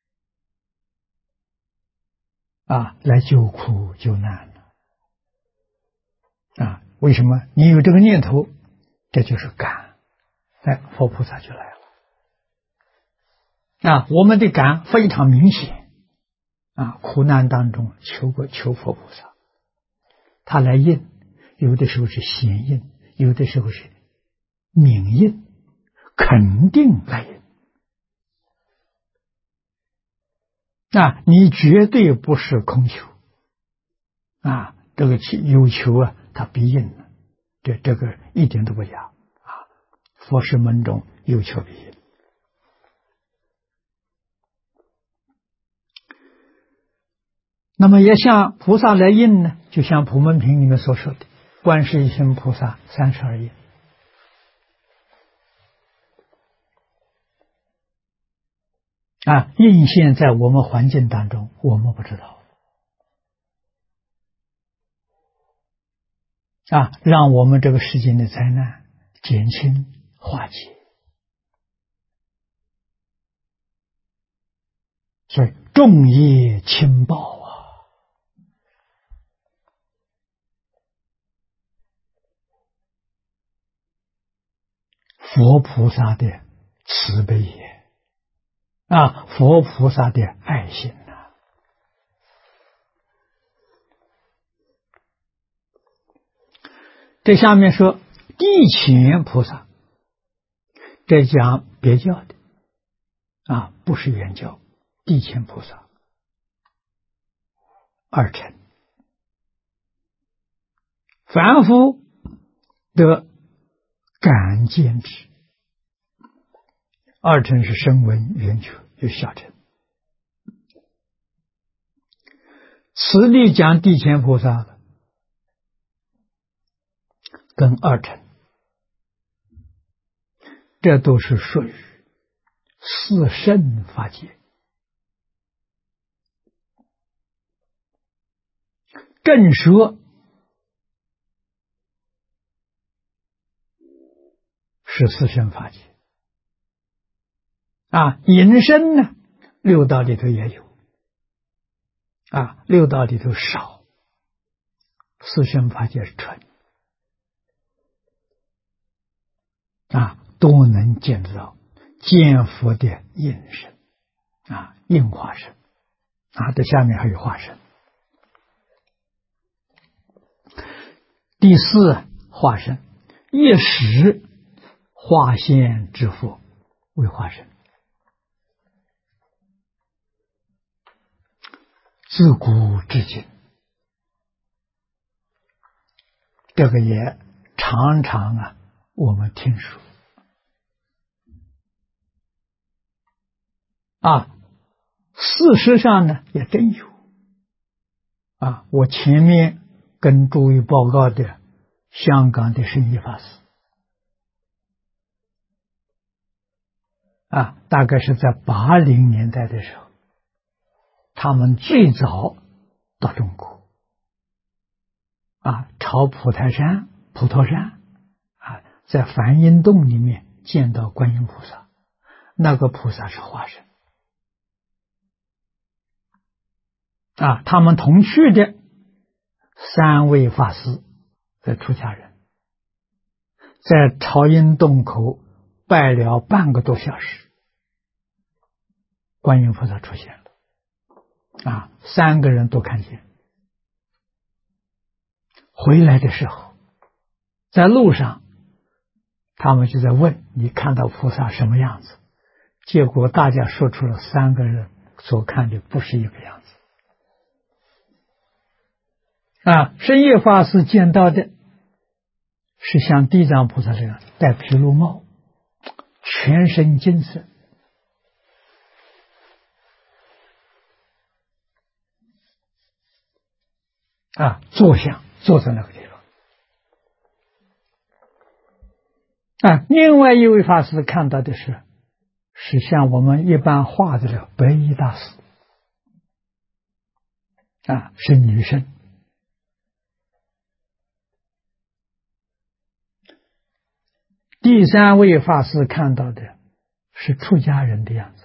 来救苦救难为什么？你有这个念头，这就是感，佛菩萨就来了我们的感非常明显苦难当中求佛菩萨，他来应，有的时候是显应，有的时候是明应，肯定来应。你绝对不是空求这个有求他必应这个一点都不假佛事门中有求必应。那么也像菩萨来应呢，就像普门品里面所说的观世音菩萨32应应现在我们环境当中，我们不知道让我们这个世间的灾难减轻化解。所以重业轻报佛菩萨的慈悲也佛菩萨的爱心这下面说地前菩萨，这讲别教的不是原教。地前菩萨二乘，凡夫得感见之，二乘是声闻缘觉，就小乘。此地讲地前菩萨的跟二乘，这都是属于四圣法界。正说是四圣法界引申呢，六道里头也有六道里头少，四圣法界是纯都能见得到见佛的应身应化身这下面还有化身。第四化身，一时化现之佛为化身，自古至今，这个也常常我们听说事实上呢也真有我前面跟诸位报告的香港的圣严法师大概是在80年代的时候，他们最早到中国朝普陀山在梵音洞里面见到观音菩萨，那个菩萨是化身他们同去的3位法师在出家人，在朝音洞口拜了半个多小时，观音菩萨出现了3个人都看见。回来的时候，在路上他们就在问你看到菩萨什么样子，结果大家说出了3个人所看的不是一个样子圣严法师见到的是像地藏菩萨这样戴毗卢帽，全身金色坐像坐在那个地方另外一位法师看到的是像我们一般画的白衣大师是女生。第3位法师看到的是出家人的样子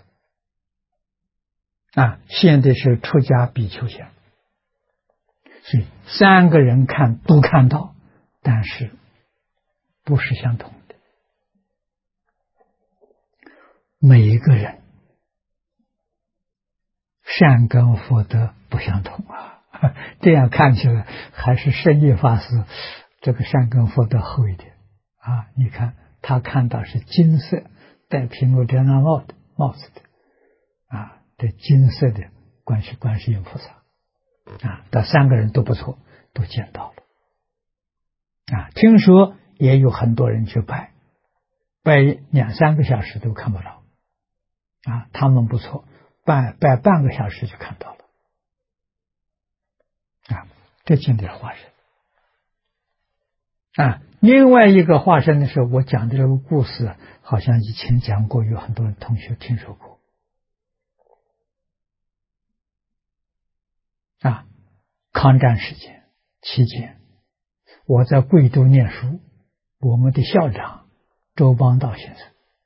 现在是出家比丘像，所以3个人都看到，但是不是相同的。每一个人善根福德不相同啊。这样看起来还是圣严法师这个善根福德厚一点啊。你看他看到是金色戴毗卢遮那帽子的啊，这金色的观世音菩萨啊，这3个人都不错，都见到了啊。听说也有很多人去拜2、3个小时都看不到啊，他们不错，拜半个小时就看到了啊。这经典化身啊。另外一个化身的时候，我讲的这个故事好像以前讲过，有很多同学听说过啊。抗战期间，我在贵州念书，我们的校长周邦道先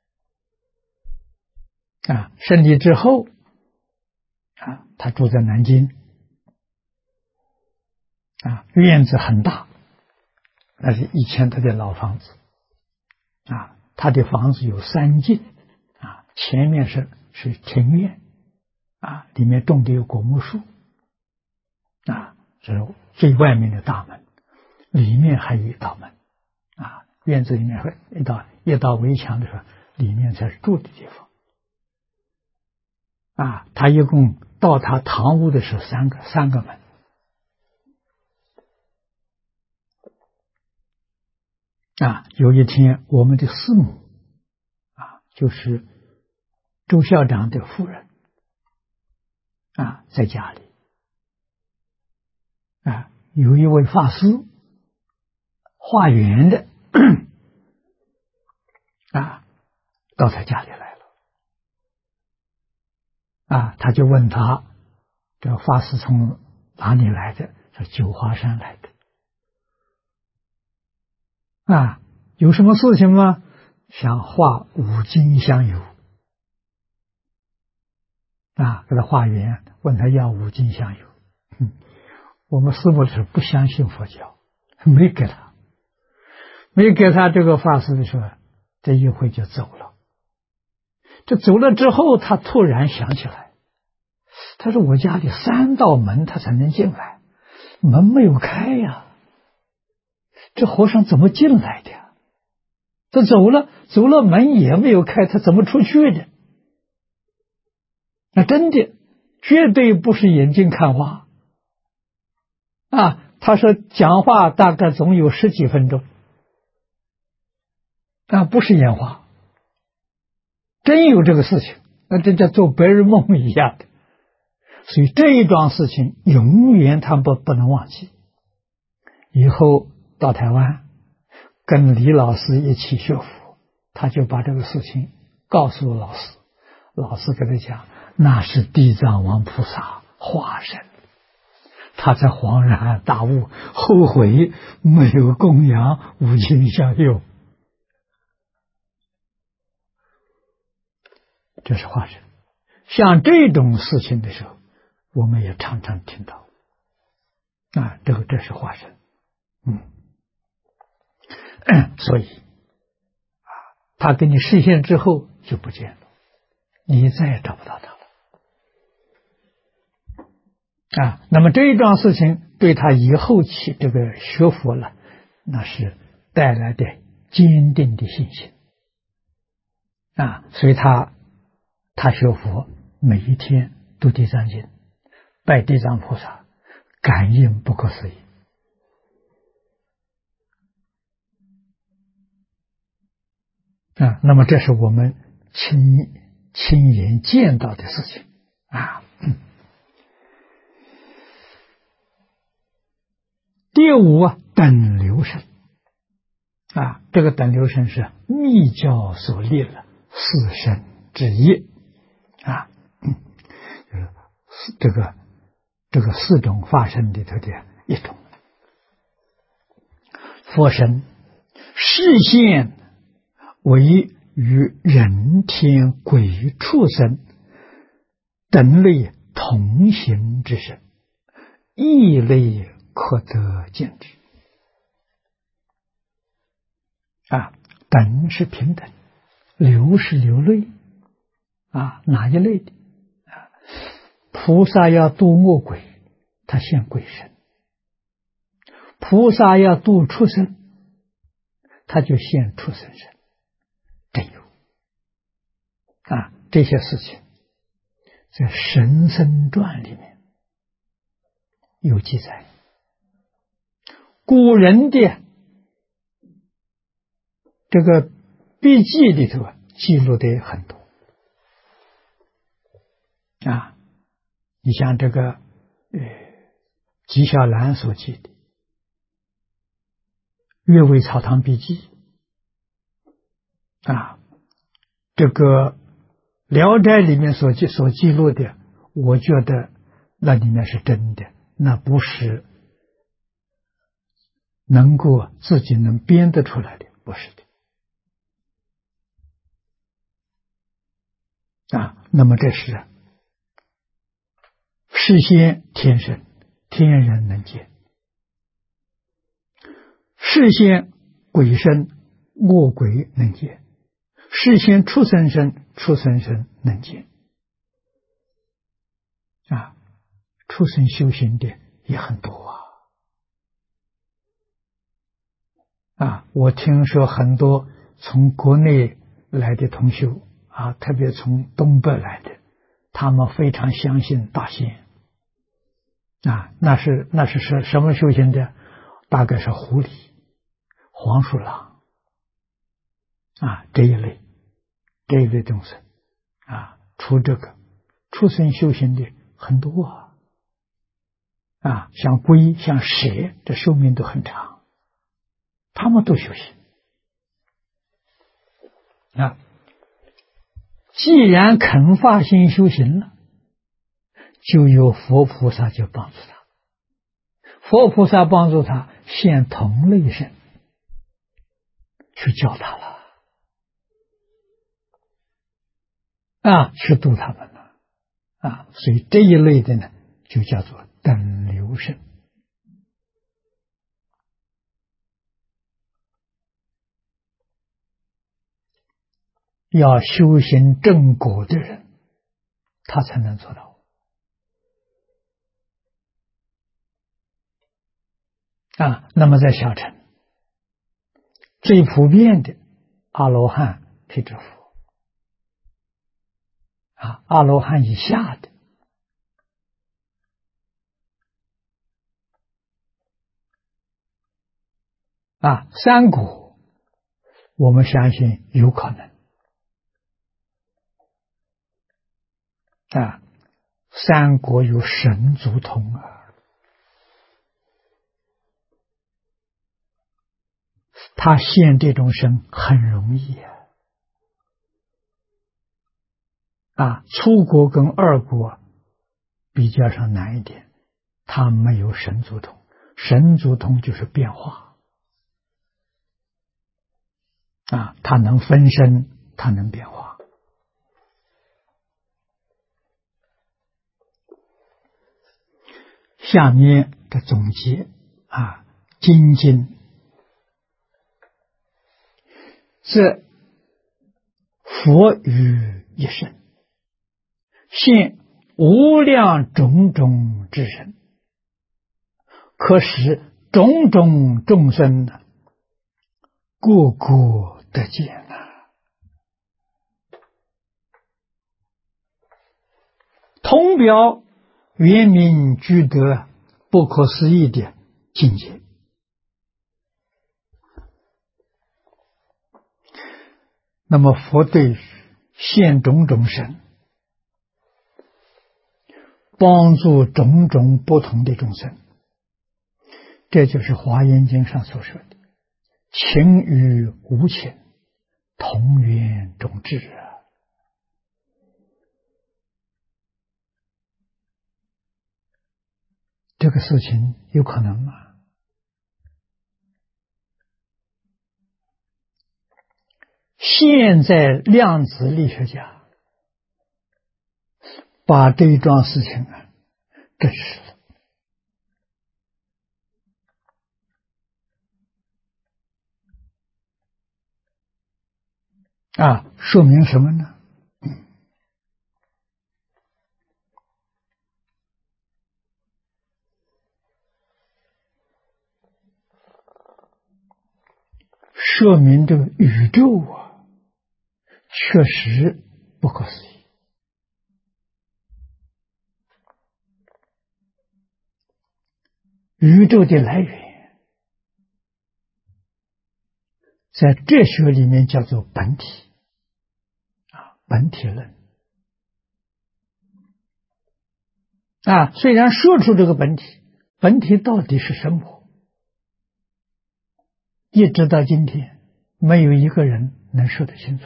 生啊，胜利之后啊，他住在南京啊，院子很大，那是以前他的老房子啊。他的房子有3进啊，前面是庭院啊，里面种的有果木树啊，这是最外面的大门，里面还有一道门啊。院子里面会一道围墙的时候，里面才是住的地方啊。他一共到他堂屋的时候三个门啊。有一天我们的师母啊，就是周校长的夫人啊，在家里啊，有一位法师化缘的啊，到他家里来了啊。他就问他，这个法师从哪里来的？说九华山来的啊。有什么事情吗？想化5金香油啊，给他化缘，问他要5金香油。我们师父是不相信佛教，没给他这个法师的时候，这一会就走了。这走了之后，他突然想起来，他说我家里3道门他才能进来，门没有开呀，这和尚怎么进来的呀？他走了门也没有开，他怎么出去的？那真的绝对不是眼睛看花啊。他说讲话大概总有10几分钟啊，不是眼花，真有这个事情，那这叫做白日梦一样的。所以这一桩事情永远他不能忘记。以后到台湾跟李老师一起学佛，他就把这个事情告诉老师，老师跟他讲，那是地藏王菩萨化身，他才恍然大悟，后悔没有供养5金香油。这是化身。像这种事情的时候，我们也常常听到啊，这是化身。所以啊，他给你示现之后就不见了，你再也找不到他了啊。那么这一桩事情对他以后起这个学佛了，那是带来的坚定的信心啊。所以他学佛每一天读地藏经，拜地藏菩萨，感应不可思议啊。那么这是我们亲眼见到的事情啊。第5等流身啊，这个等流身是密教所立的4身之一啊。这个4种法身里头的一种。佛身示现为与人天鬼畜生等类同行之身，异类可得见之啊。等是平等，流是流类啊，哪一类的啊？ 菩萨要度恶鬼，他现鬼身；菩萨要度畜生，他就现畜生身。真有这些事情在《神僧传》里面有记载，古人的这个笔记里头记录的很多你像这个纪晓岚所记的《阅微草堂笔记》这个《聊斋》里面所记录的，我觉得那里面是真的，那不是能够自己能编得出来的，不是的那么这是事先天生，天人能见；事先鬼身，恶鬼能见；事先畜生身，畜生身能见。畜生修行的也很多我听说很多从国内来的同修特别从东北来的，他们非常相信大仙那是什么修行的？大概是狐狸、黄鼠狼这一类众生除这个畜生修行的很多像龟、像蛇，这寿命都很长，他们都修行既然肯发心修行了，就有佛菩萨就帮助他，佛菩萨帮助他现同类身去教他了去度他们了所以这一类的呢，就叫做等流身。要修行正果的人，他才能做到那么在小乘最普遍的阿罗汉、辟支佛阿罗汉以下的三果，我们相信有可能三果有神足通他现这种身很容易初果跟二果比较上难一点，他没有神足通，神足通就是变化他能分身，他能变化。下面的总结精进这佛于一身，现无量种种之身，可使种种众生个个得见通表圆明具得不可思议的境界。那么佛对现种种身，帮助种种不同的众生，这就是《华严经》上所说的情与无情，同源种智这个事情有可能吗？现在量子力学家把这一桩事情证实了说明什么呢？ 说明这个宇宙啊，确实不可思议。宇宙的来源，在哲学里面叫做本体本体论虽然说出这个本体，本体到底是什么，一直到今天没有一个人能说得清楚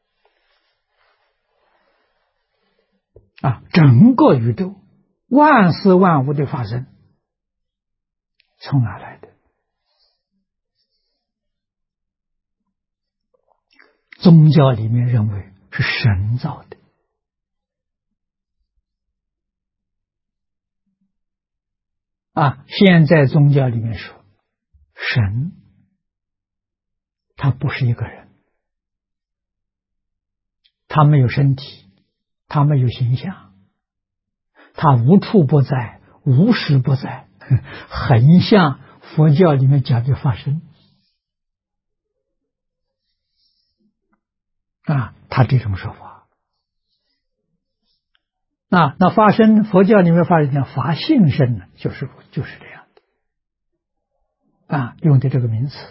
整个宇宙万事万物的发生从哪来的？宗教里面认为是神造的现在宗教里面说神他不是一个人，他没有身体，他没有形象，他无处不在，无时不在，很像佛教里面讲的法身他这种说法那法身，佛教里面法身讲法性身呢，就是这样的用的这个名词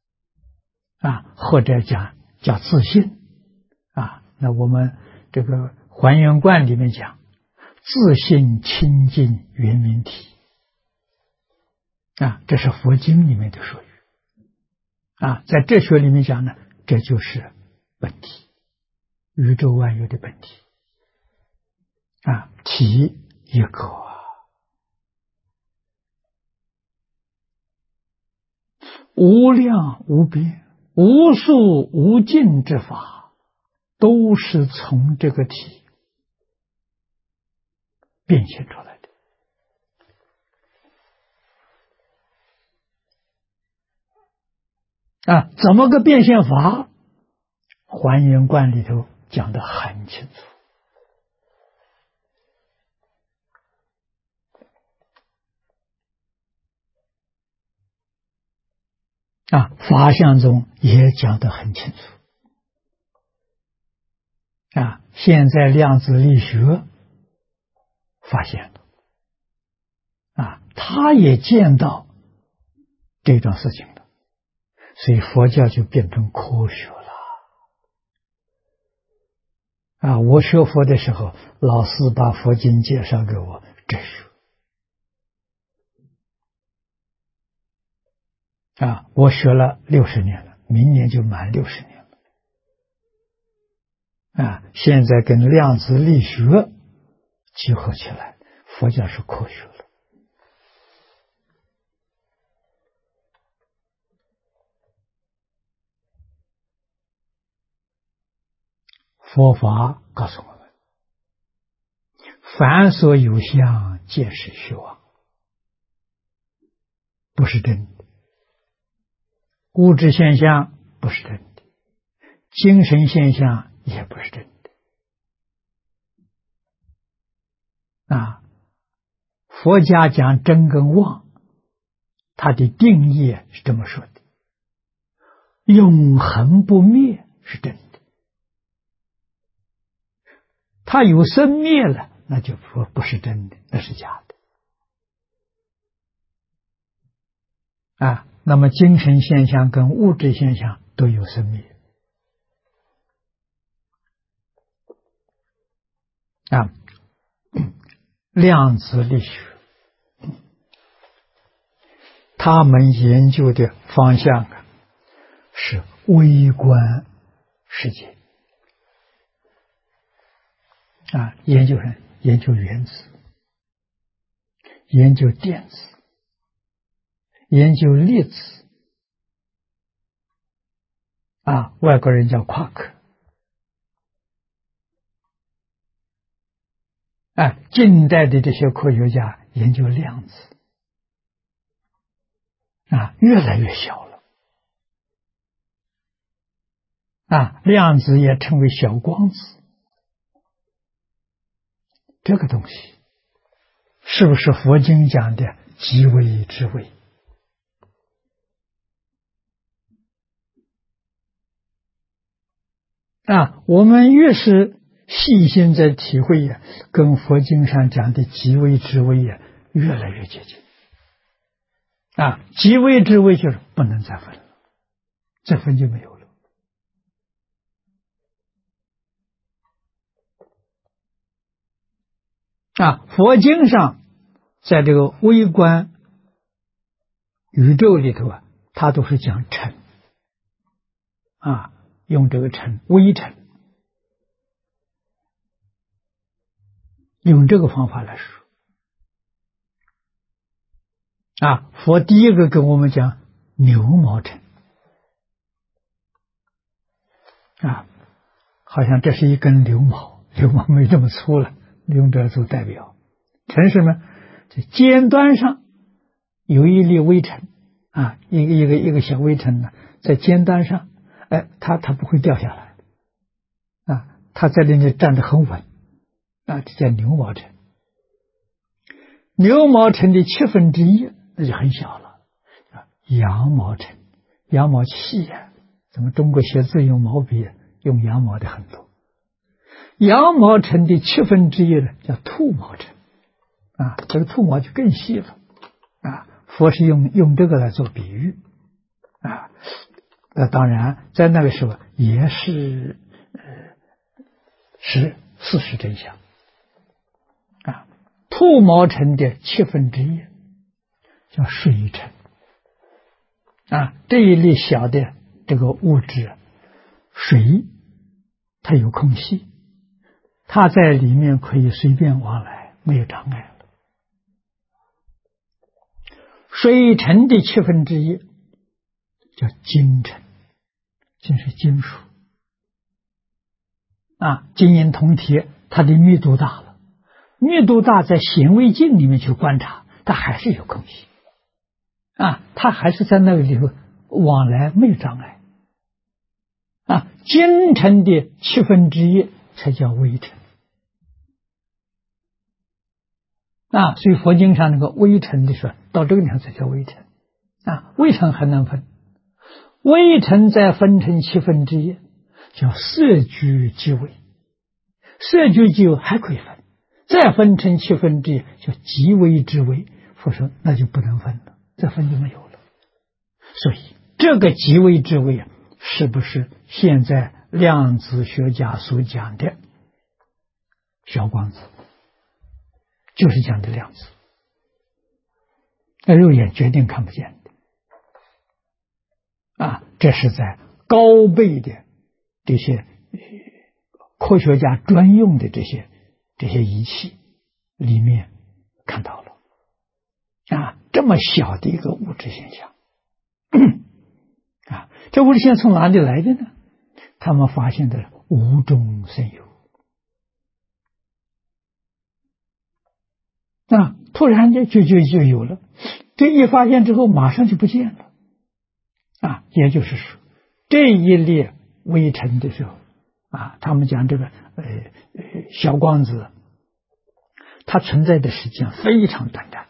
或者叫自信那我们这个还原观里面讲自信清净圆明体这是佛经里面的术语在哲学里面讲呢，这就是本体，宇宙万有的本体体一个无量无边无数无尽之法，都是从这个体变现出来的怎么个变现法？还原观里头讲得很清楚法相中也讲得很清楚现在量子力学发现了他也见到这种事情了，所以佛教就变成科学了我学佛的时候，老师把佛经介绍给我哲学我学了60年了，明年就满60年了现在跟量子力学结合起来，佛教是科学了佛法告诉我们，凡所有相，皆是虚妄，不是真的。物质现象不是真的，精神现象也不是真的佛家讲真跟妄，它的定义是这么说的：永恒不灭是真的，它有生灭了，那就说不是真的，那是假的那么精神现象跟物质现象都有生灭量子力学他们研究的方向是微观世界研究原子，研究电子，研究粒子外国人叫夸克近代的这些科学家研究量子越来越小了量子也称为小光子，这个东西是不是佛经讲的极微之微我们越是细心在体会呀，跟佛经上讲的极微之微呀，越来越接近。极微之微就是不能再分了，再分就没有了。佛经上在这个微观宇宙里头它都是讲尘用这个尘微尘，用这个方法来说佛第一个跟我们讲牛毛尘好像这是一根牛毛，牛毛没这么粗了，用这做代表。尘什么？这尖端上有一粒微尘一个小微尘呢，在尖端上，它不会掉下来它在那里站得很稳这叫牛毛尘。牛毛尘的1/7那就很小了，羊毛尘，羊毛细咱们中国写字用毛笔，用羊毛的很多。羊毛尘的1/7呢叫兔毛尘这个兔毛就更细了佛是用这个来做比喻当然在那个时候也是事实真相兔毛尘的1/7叫水尘这一粒小的这个物质水，它有空隙，它在里面可以随便往来，没有障碍了。水尘的1/7叫金尘，金是金属金银铜铁，它的密度大了，密度大在显微镜里面去观察，它还是有空隙它还是在那个里头往来，没有障碍金尘的1/7才叫微尘所以佛经上那个微尘的说，到这个地方才叫微尘微尘还能分，微尘再分成1/7叫色居即微，色居即微还可以分，再分成1/7叫极微之微。佛说那就不能分了，再分就没有了。所以这个极微之微是不是现在量子学家所讲的小光子？就是讲的量子，肉眼决定看不见的这是在高倍的这些科学家专用的这些仪器里面看到了这么小的一个物质现象这物质现象从哪里来的呢？他们发现的无中生有突然间就有了，这一发现之后马上就不见了也就是说这一列微尘的时候他们讲这个小光子它存在的时间非常短暂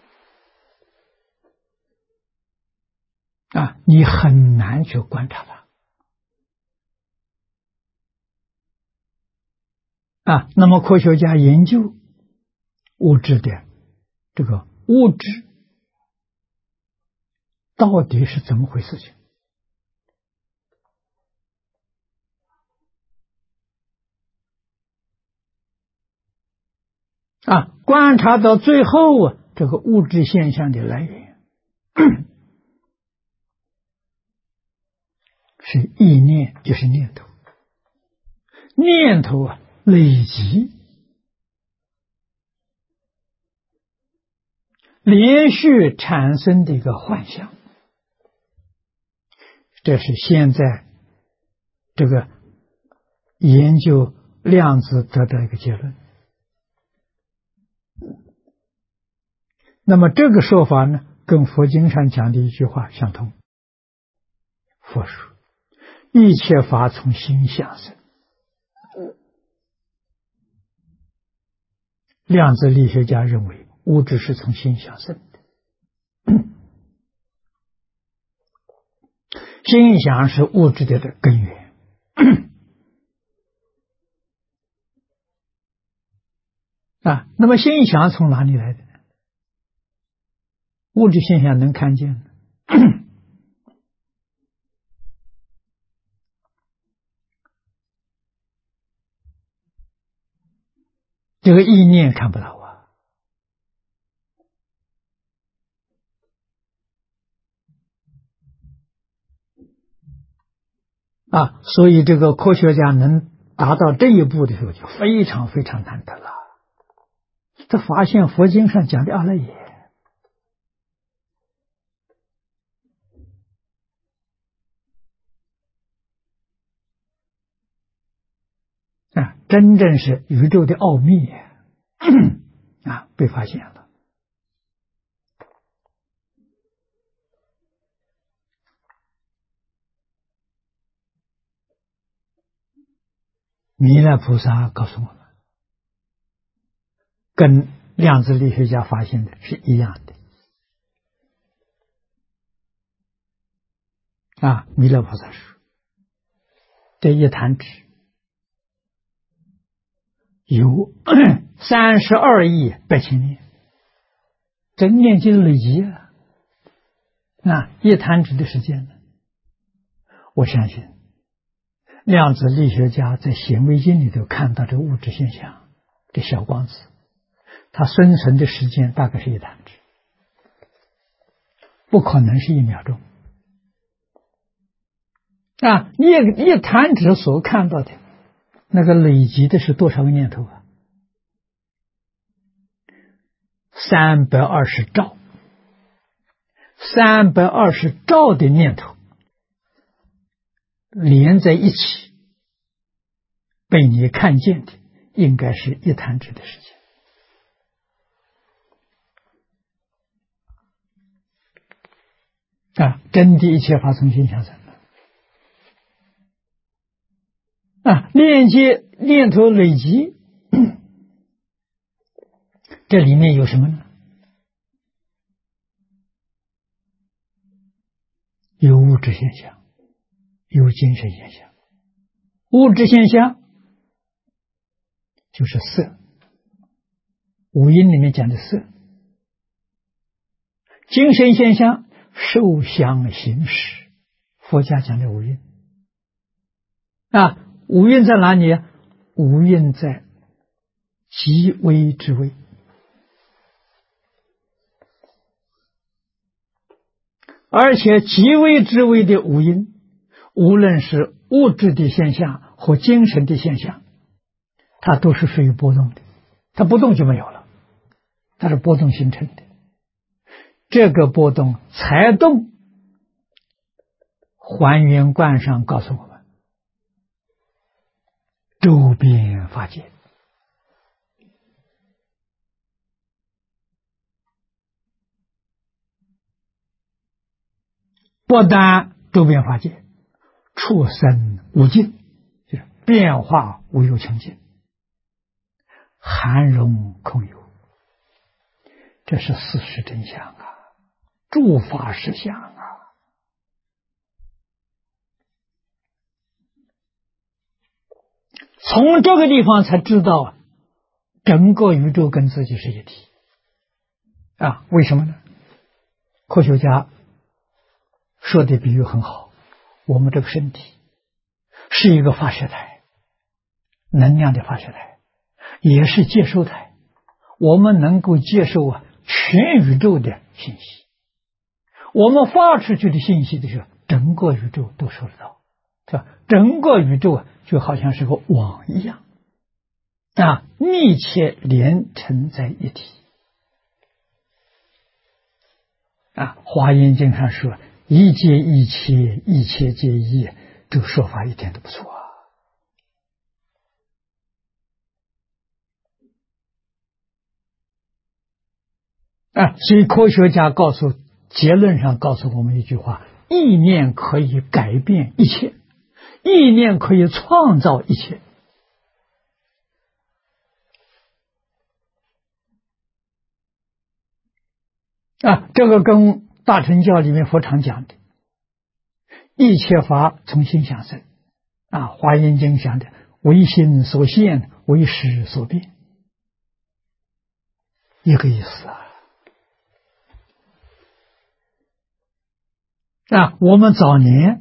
你很难去观察它那么科学家研究物质的这个物质到底是怎么回事情观察到最后这个物质现象的来源是意念，就是念头，念头累积连续产生的一个幻象，这是现在这个研究量子得到一个结论。那么这个说法呢，跟佛经上讲的一句话相同。佛说一切法从心想生，量子力学家认为物质是从心想生的，心想是物质的根源啊。那么心想从哪里来的？物质现象能看见的，这个意念看不到所以这个科学家能达到这一步的时候，就非常非常难得了。他发现佛经上讲的阿赖耶真正是宇宙的奥秘被发现了。弥勒菩萨告诉我们，跟量子力学家发现的是一样的弥勒菩萨说，这一弹指有32亿8千年，这念经累积一弹指的时间呢，我相信量子力学家在显微镜里头看到这物质现象，这小光子，它生成的时间大概是一弹指，不可能是1秒钟一弹指所看到的那个累积的是多少个念头320兆，320兆的念头连在一起，被你看见的应该是一弹指的时间真的一切法从心想生链接念头累积这里面有什么呢？有物质现象，有精神现象。物质现象就是色，五音里面讲的色；精神现象受想行识，佛家讲的五蕴五蕴在哪里？五蕴在极微之微，而且极微之微的五蕴，无论是物质的现象或精神的现象，它都是属于波动的，它不动就没有了，它是波动形成的。这个波动才动，还原观上告诉我们，周边法界不但周边法界，畜生无尽，就是变化无有穷尽，含容空有，这是事实真相诸法实相从这个地方才知道整个宇宙跟自己是一体为什么呢？科学家说的比喻很好，我们这个身体是一个发射台，能量的发射台，也是接收台，我们能够接受全宇宙的信息，我们发出去的信息的时候，整个宇宙都收得到，是吧？整个宇宙就好像是个网一样密切连成在一体华严经上说，一切一切，一切皆一，这个说法一点都不错所以科学家结论上告诉我们一句话：意念可以改变一切，意念可以创造一切这个跟大乘教里面佛常讲的一切法从心想生华严经讲的唯心所现，唯识所变一个意思我们早年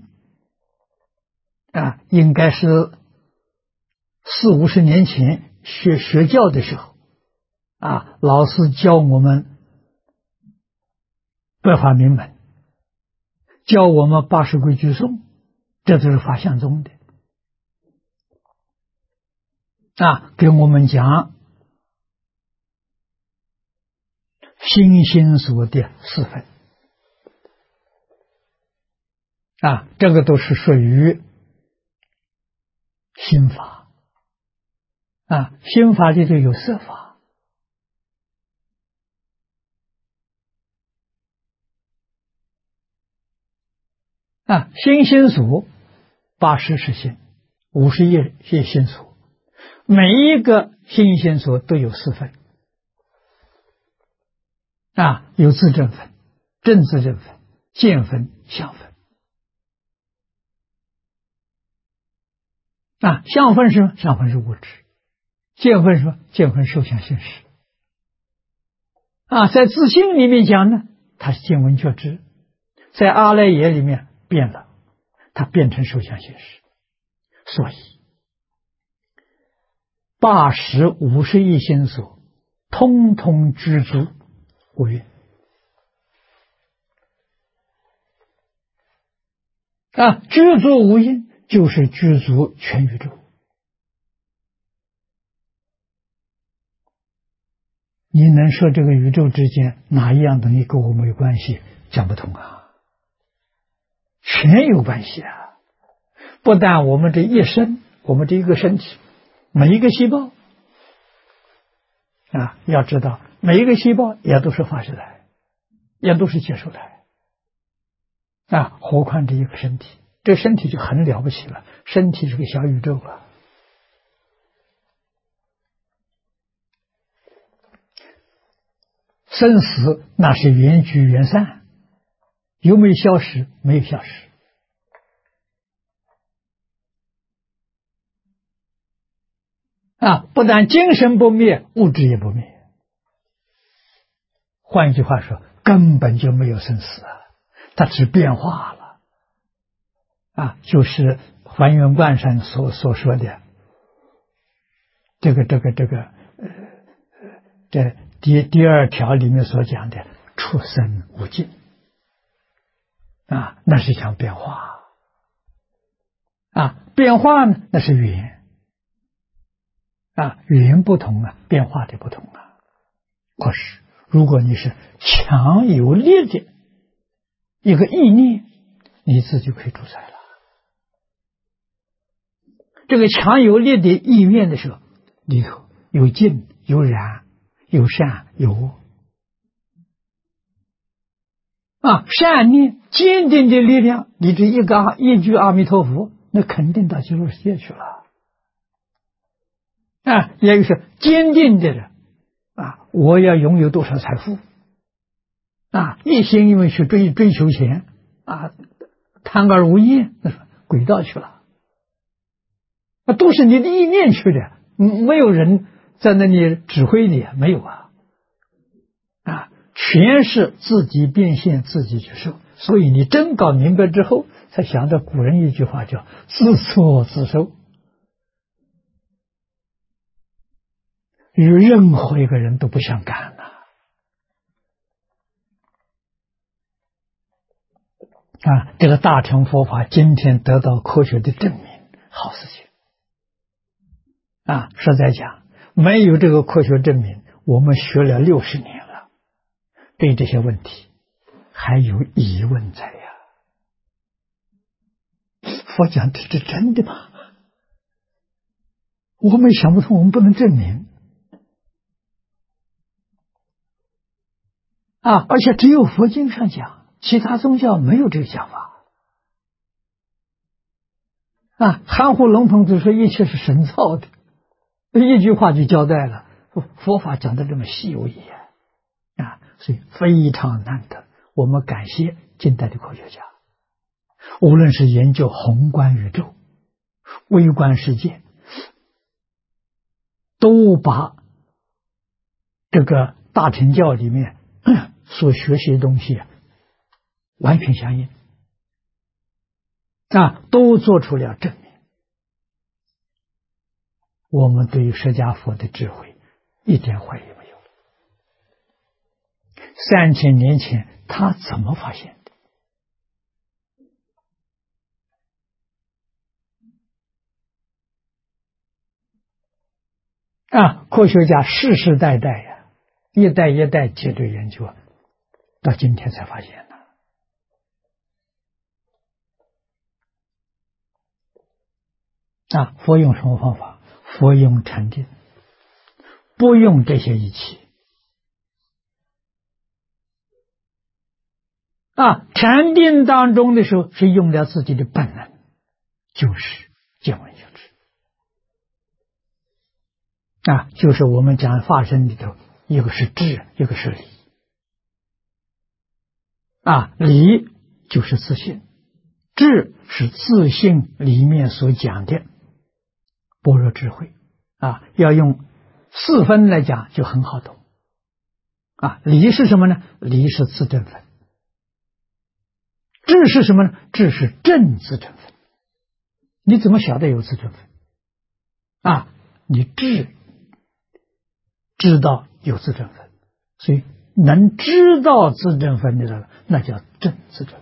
应该是40-50年前学教的时候老师教我们百法明门，教我们80规矩颂，这都是法相宗的给我们讲心心所的4分这个都是属于心法心法里头有色法心心所80是心，51是心所，每一个心心所都有4分有自证分、正自证分、见分、相分相分是什么？相分是物质，见分是什么？见分受想行识在自性里面讲呢，它是见闻觉知，在阿赖耶里面变了，它变成受想行识，所以80、51心所通通具足无蕴具足无蕴就是具足全宇宙。你能说这个宇宙之间哪一样东西跟我们有关系？讲不通全有关系不但我们这一生，我们这一个身体，每一个细胞要知道每一个细胞也都是法实台，也都是接受台何况这一个身体，这身体就很了不起了，身体是个小宇宙生死那是缘聚缘散，有没有消失？没有消失不但精神不灭，物质也不灭。换一句话说，根本就没有生死它只变化了就是还原观上所说的这第2条里面所讲的出生无尽那是讲变化变化呢，那是缘缘不同变化的不同可是如果你是强有力的一个意念，你自己可以主宰了。这个强有力的意愿的时候，里头有净有染有善有恶善念坚定的力量，你这一句阿弥陀佛，那肯定到极乐世界去了也就是坚定的人我要拥有多少财富一心因为去追求钱贪而无厌，那是轨道去了都是你的意念去的，没有人在那里指挥你，没有全是自己变现，自己去受。所以你真搞明白之后，才想到古人一句话叫自作自受。与任何一个人都不相干这个大乘佛法今天得到科学的证明，好事情实在讲，没有这个科学证明，我们学了60年了，对这些问题还有疑问在佛讲这是真的吗？我们想不通，我们不能证明而且只有佛经上讲，其他宗教没有这个想法含糊笼统就说一切是神造的，一句话就交代了。佛法讲的这么细有意所以非常难得。我们感谢近代的科学家，无论是研究宏观宇宙、微观世界，都把这个大乘教里面所学习的东西完全相应，都做出了证明。我们对于释迦佛的智慧一点怀疑没有。3000年前他怎么发现的？科学家世世代代一代一代接着研究，到今天才发现的。佛用什么方法？佛用禅定，不用这些仪器。禅定当中的时候是用了自己的本能，就是见闻修持。就是我们讲法身里头，一个是智，一个是理。理就是自信，智是自信里面所讲的般若智慧。要用4分来讲就很好懂。理是什么呢？理是自证分。智是什么呢？智是正自证分。你怎么晓得有自证分？你知道有自证分，所以能知道自证分的人，那叫正自证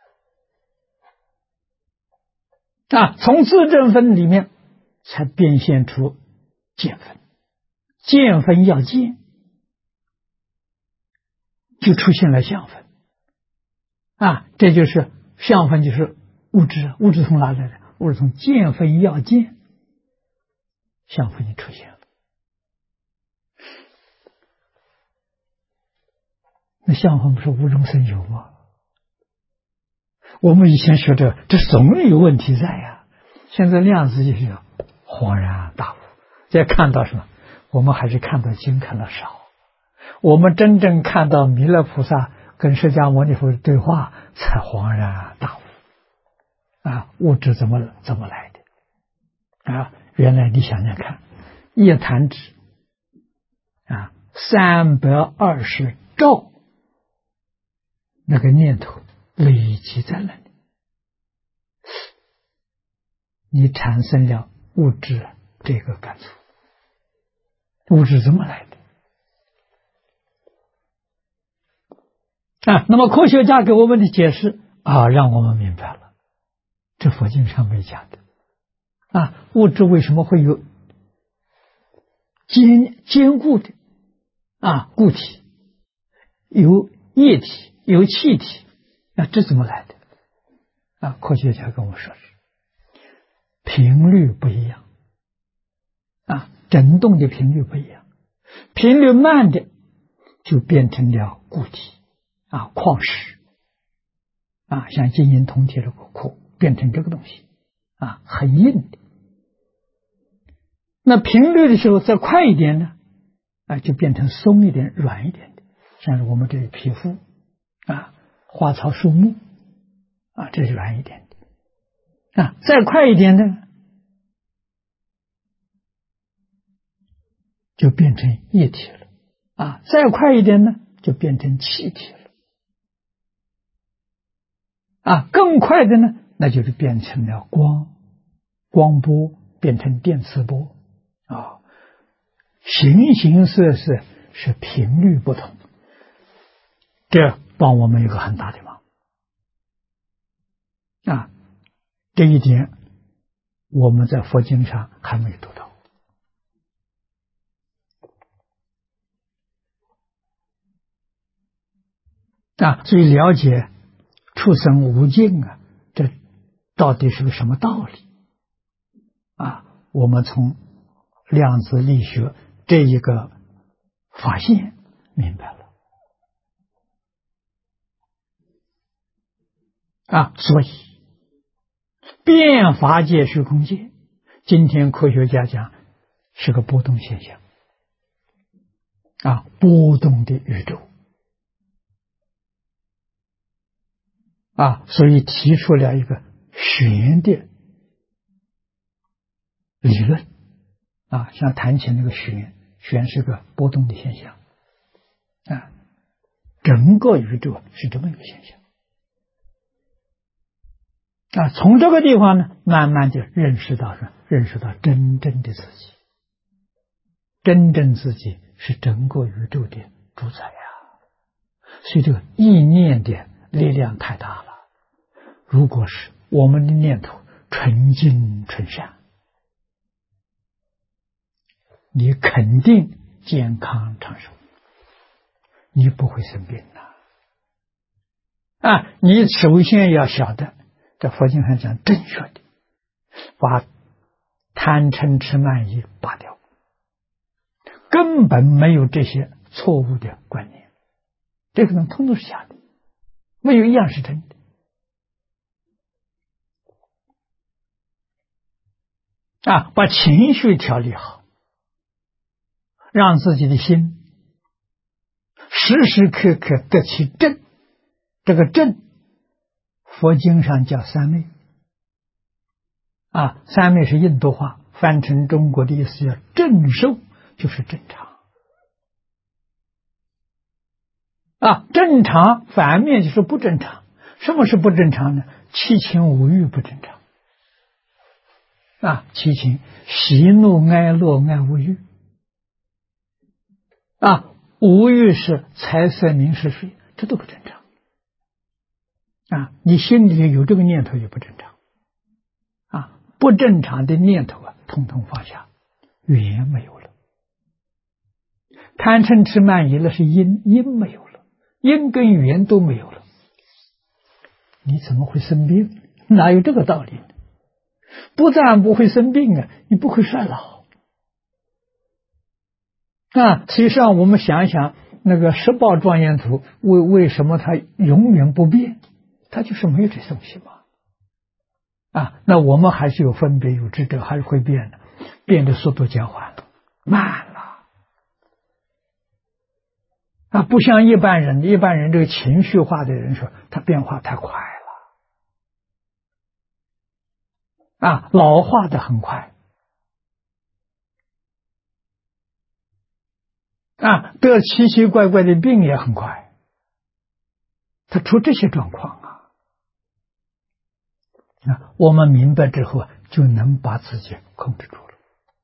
分。从自证分里面才变现出见分，见分要见，就出现了相分。这就是相分，就是物质。物质从哪来的？物质从见分要见，相分就出现了。那相分不是无中生有吗？我们以前学这总有问题在呀。现在量子力学恍然大悟，再看到什么？我们还是看到经看得少。我们真正看到弥勒菩萨跟释迦牟尼佛的对话，才恍然大悟。物质怎么来的？原来你想想看，一弹指320兆那个念头累积在那里，你产生了物质这个感触。物质怎么来的？那么科学家给我们的解释让我们明白了，这佛经上没讲的。物质为什么会有坚固的固体，有液体，有气体，这怎么来的？科学家跟我说是频率不一样，振动的频率不一样，频率慢的就变成了固体矿石像金银铜铁的矿变成这个东西很硬的。那频率的时候再快一点呢就变成松一点软一点的，像我们这里皮肤花草树木这是软一点的再快一点呢就变成液体了再快一点呢就变成气体了更快的呢那就是变成了光波，变成电磁波形形色色，是频率不同，这帮我们有个很大的忙这一点我们在佛经上还没有读到所以了解畜生无尽这到底是个什么道理我们从量子力学这一个发现明白了所以变法界虚空界今天科学家讲是个波动现象波动的宇宙所以提出了一个弦的理论像弹琴那个弦是个波动的现象啊，整个宇宙是这么一个现象。啊，从这个地方呢，慢慢就认识到真正的自己，真正自己是整个宇宙的主宰呀。所以这个意念的力量太大了。如果是我们的念头纯净纯善，你肯定健康长寿，你不会生病的。啊，你首先要晓得，在佛经上讲正确的，把贪嗔痴慢疑拔掉，根本没有这些错误的观念，这可能通通是假的，没有一样是真的。啊，把情绪调理好，让自己的心时时刻刻得其正。这个正，佛经上叫三昧。啊，三昧是印度话，翻成中国的意思叫正受，就是正常。啊，正常反面就是不正常。什么是不正常呢？七情五欲不正常。啊，七情喜怒哀乐爱恶欲。啊，五欲是财色名食睡，这都不正常。啊，你心里有这个念头也不正常。啊，不正常的念头啊，统统放下，缘没有了。贪嗔痴慢疑了是因没有了，因跟缘都没有了，你怎么会生病？哪有这个道理呢？不但不会生病啊，你不会衰老。啊，实际上我们想一想，那个十报庄严图为什么它永远不变？它就是没有这东西嘛。啊，那我们还是有分别有执着，还是会变的，变的速度减缓了，慢了。啊，不像一般人这个情绪化的人说，他变化太快了。啊，老化的很快。啊，得奇奇怪怪的病也很快。他出这些状况啊。啊，我们明白之后就能把自己控制住了。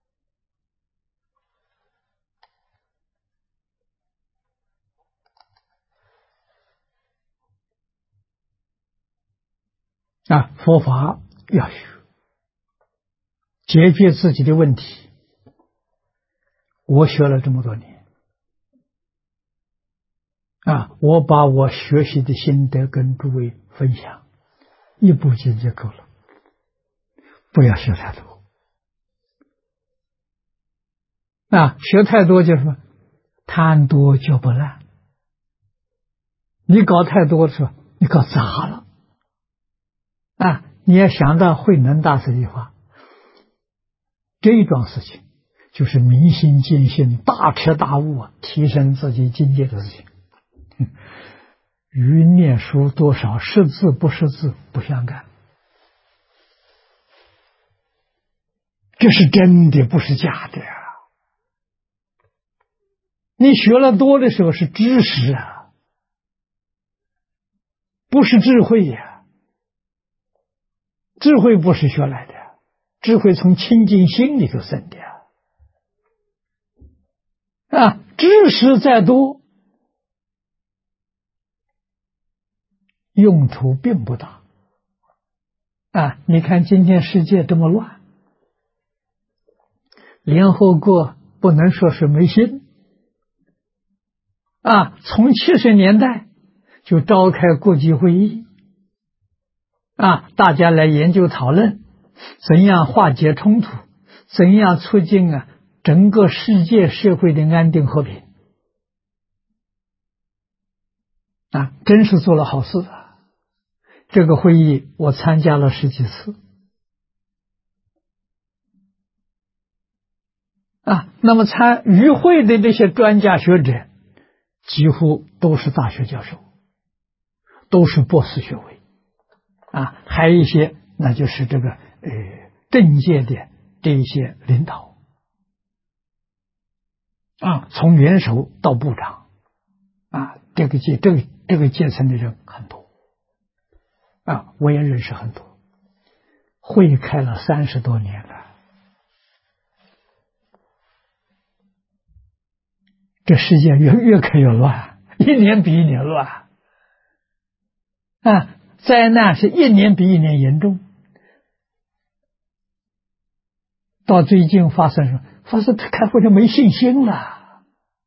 啊，佛法要学，解决自己的问题。我学了这么多年，啊，我把我学习的心得跟诸位分享，一部经就够了，不要学太多。啊，学太多就是什么？贪多嚼不烂。你搞太多的时候，你搞砸了。啊，你要想到慧能大师的话，这一桩事情就是明心见性、大彻大悟啊，提升自己境界的事情。与念书多少识字不识字不相干，这是真的，不是假的呀。你学了多的时候是知识啊，不是智慧呀。智慧不是学来的，智慧从清净心里头生的。啊，知识再多，用处并不大。啊，你看今天世界这么乱，联合国不能说是没心。啊，从70年代就召开国际会议。啊，大家来研究讨论怎样化解冲突，怎样促进整个世界社会的安定和平。啊，真是做了好事啊！这个会议我参加了10几次。啊，那么与会的这些专家学者几乎都是大学教授，都是博士学位。啊，还有一些那就是这个政界的这一些领导。啊，从元首到部长。 这个阶层的人很多我也认识很多，会开了30多年了，这世界越开越乱，一年比一年乱灾难是一年比一年严重。到最近发生什么？发生开会就没信心了。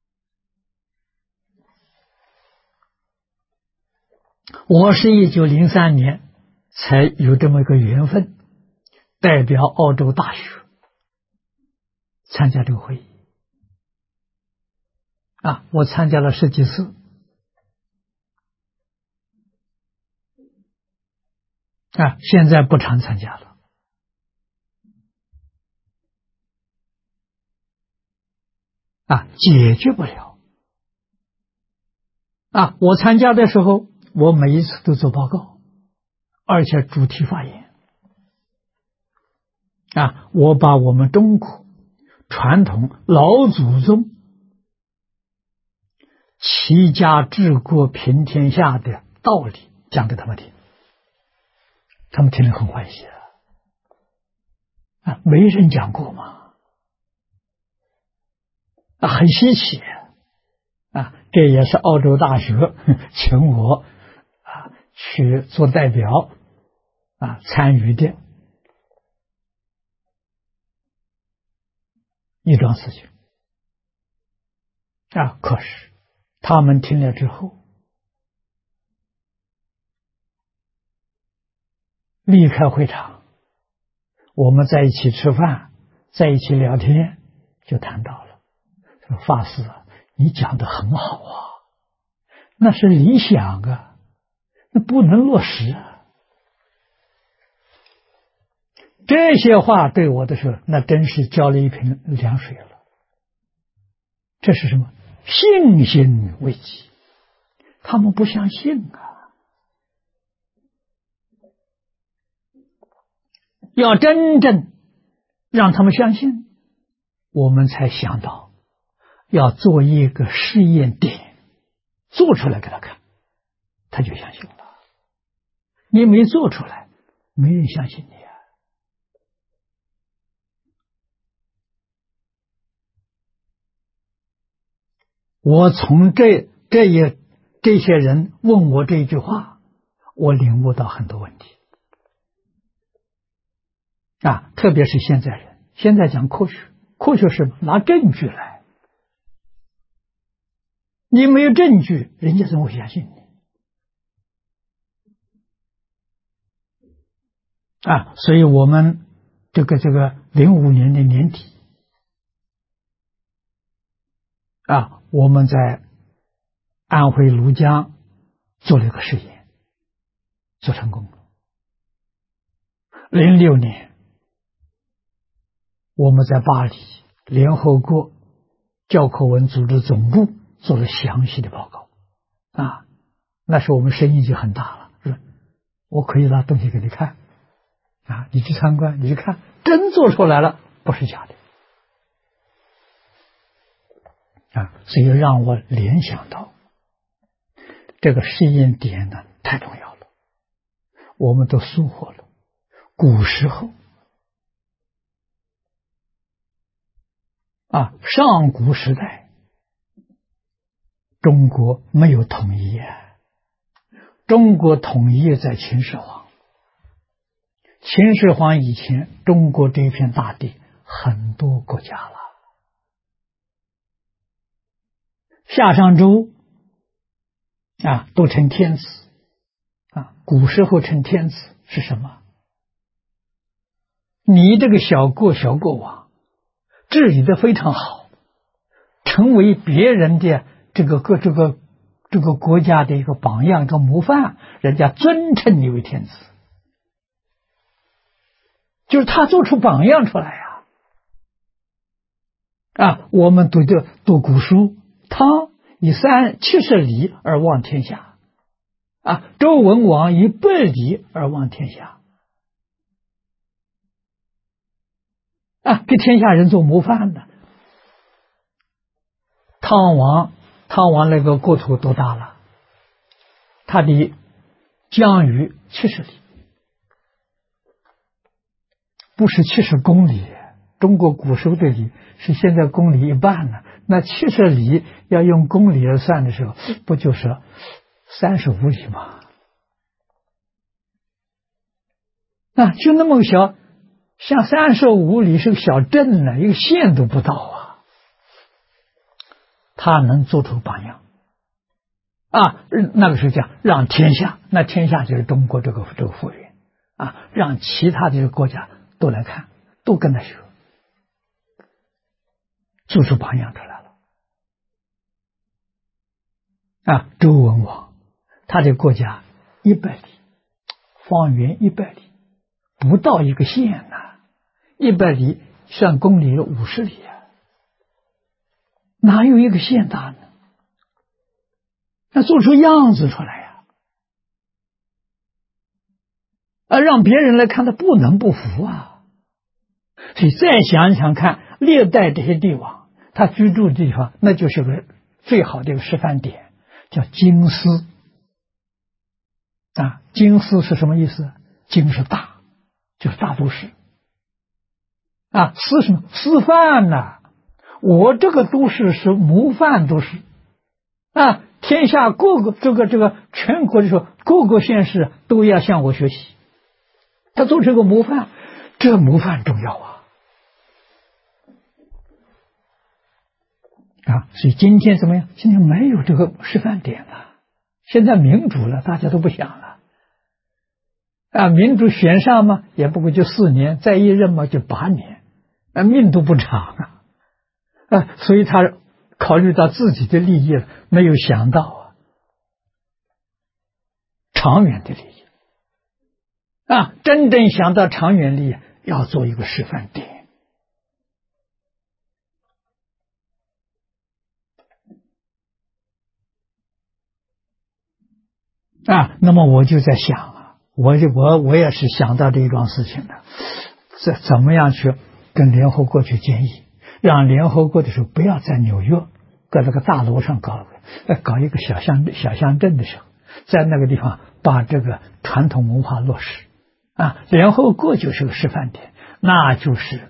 我是1903年才有这么一个缘分，代表澳洲大学参加这个会议我参加了10几次现在不常参加了解决不了我参加的时候，我每一次都做报告，而且主题发言我把我们中国传统老祖宗齐家治国平天下的道理讲给他们听，他们听得很欢喜没人讲过嘛很稀奇这也是澳洲大学请我去做代表参与的一桩事情可是他们听了之后，离开会场，我们在一起吃饭，在一起聊天，就谈到了说法师你讲得很好那是理想那不能落实这些话对我的时候，那真是浇了一瓶凉水了。这是什么？信心危机，他们不相信要真正让他们相信，我们才想到要做一个试验点，做出来给他看，他就相信了。你没做出来，没人相信你我从这些人问我这句话，我领悟到很多问题特别是现在人，现在讲科学，科学是拿证据来，你没有证据，人家怎么会相信你所以我们这个05年的年底我们在安徽庐江做了一个实验，做成功了。06年我们在巴黎联合国教科文组织总部做了详细的报告那时候我们声音就很大了，是我可以拿东西给你看你去参观，你去看，真做出来了，不是假的所以让我联想到这个试验点呢太重要了，我们都疏忽了。古时候上古时代中国没有统一中国统一在秦始皇，秦始皇以前中国这一片大地很多国家了，夏商周都称天子古时候称天子是什么？你这个小国王治理的非常好，成为别人的这个国家的一个榜样，一个模范，人家尊称你为天子，就是他做出榜样出来我们读古书，他以70里而望天下周文王以100里而望天下给天下人做模范的。 汤王那个国土多大了？他的疆域70里，不是70公里。中国古时候的里是现在公里1半呢，那70里要用公里来算的时候，不就是35里吗？就那么小，像35里是个小镇呢，一个县都不到啊。他能做出榜样那个时候讲让天下，那天下就是中国这个幅员让其他的国家都来看，都跟他学，做出榜样出来了周文王他的国家100里，方圆100里，不到一个县100里算公里有50里哪有一个县大呢？那做出样子出来让别人来看，他不能不服所以再想想看，历代这些帝王他居住的地方，那就是个最好的一个示范点，叫京师京师是什么意思？京是大，就是大都市师什么？师范我这个都市是模范都市天下各个这个全国的时候，各个县市都要向我学习。他做这个模范，这模范重要所以今天怎么样？今天没有这个示范点了。现在民主了，大家都不想了民主选上嘛，也不过就4年，再一任嘛就8年命都不长所以他考虑到自己的利益了，没有想到长远的利益真正想到长远利益，要做一个示范点那么我就在想我也是想到这桩事情的，怎么样去跟联合国去建议，让联合国的时候不要在纽约搁那个大楼上搞一个小乡镇的时候，在那个地方把这个传统文化落实联合国就是个示范点，那就是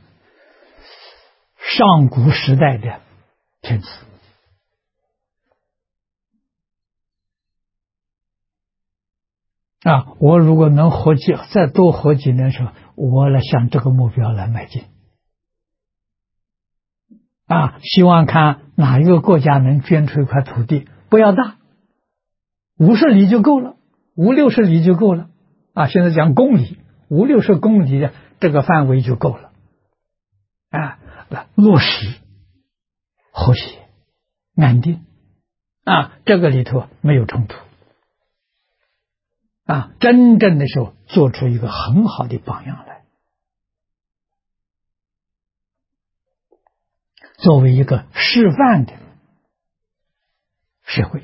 上古时代的天子我如果能再多活几年的时候，我来向这个目标来迈进希望看哪一个国家能捐出一块土地，不要大，50里就够了，50、60里就够了现在讲公里，50、60公里的这个范围就够了落实和谐安定这个里头没有冲突真正的时候做出一个很好的榜样来，作为一个示范的社会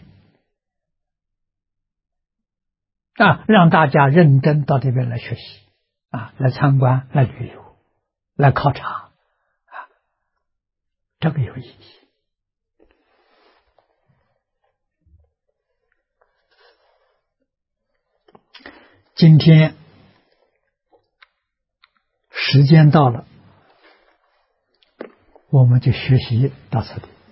让大家认真到这边来学习来参观，来旅游，来考察这个有意义。今天时间到了，我们就学习到此地。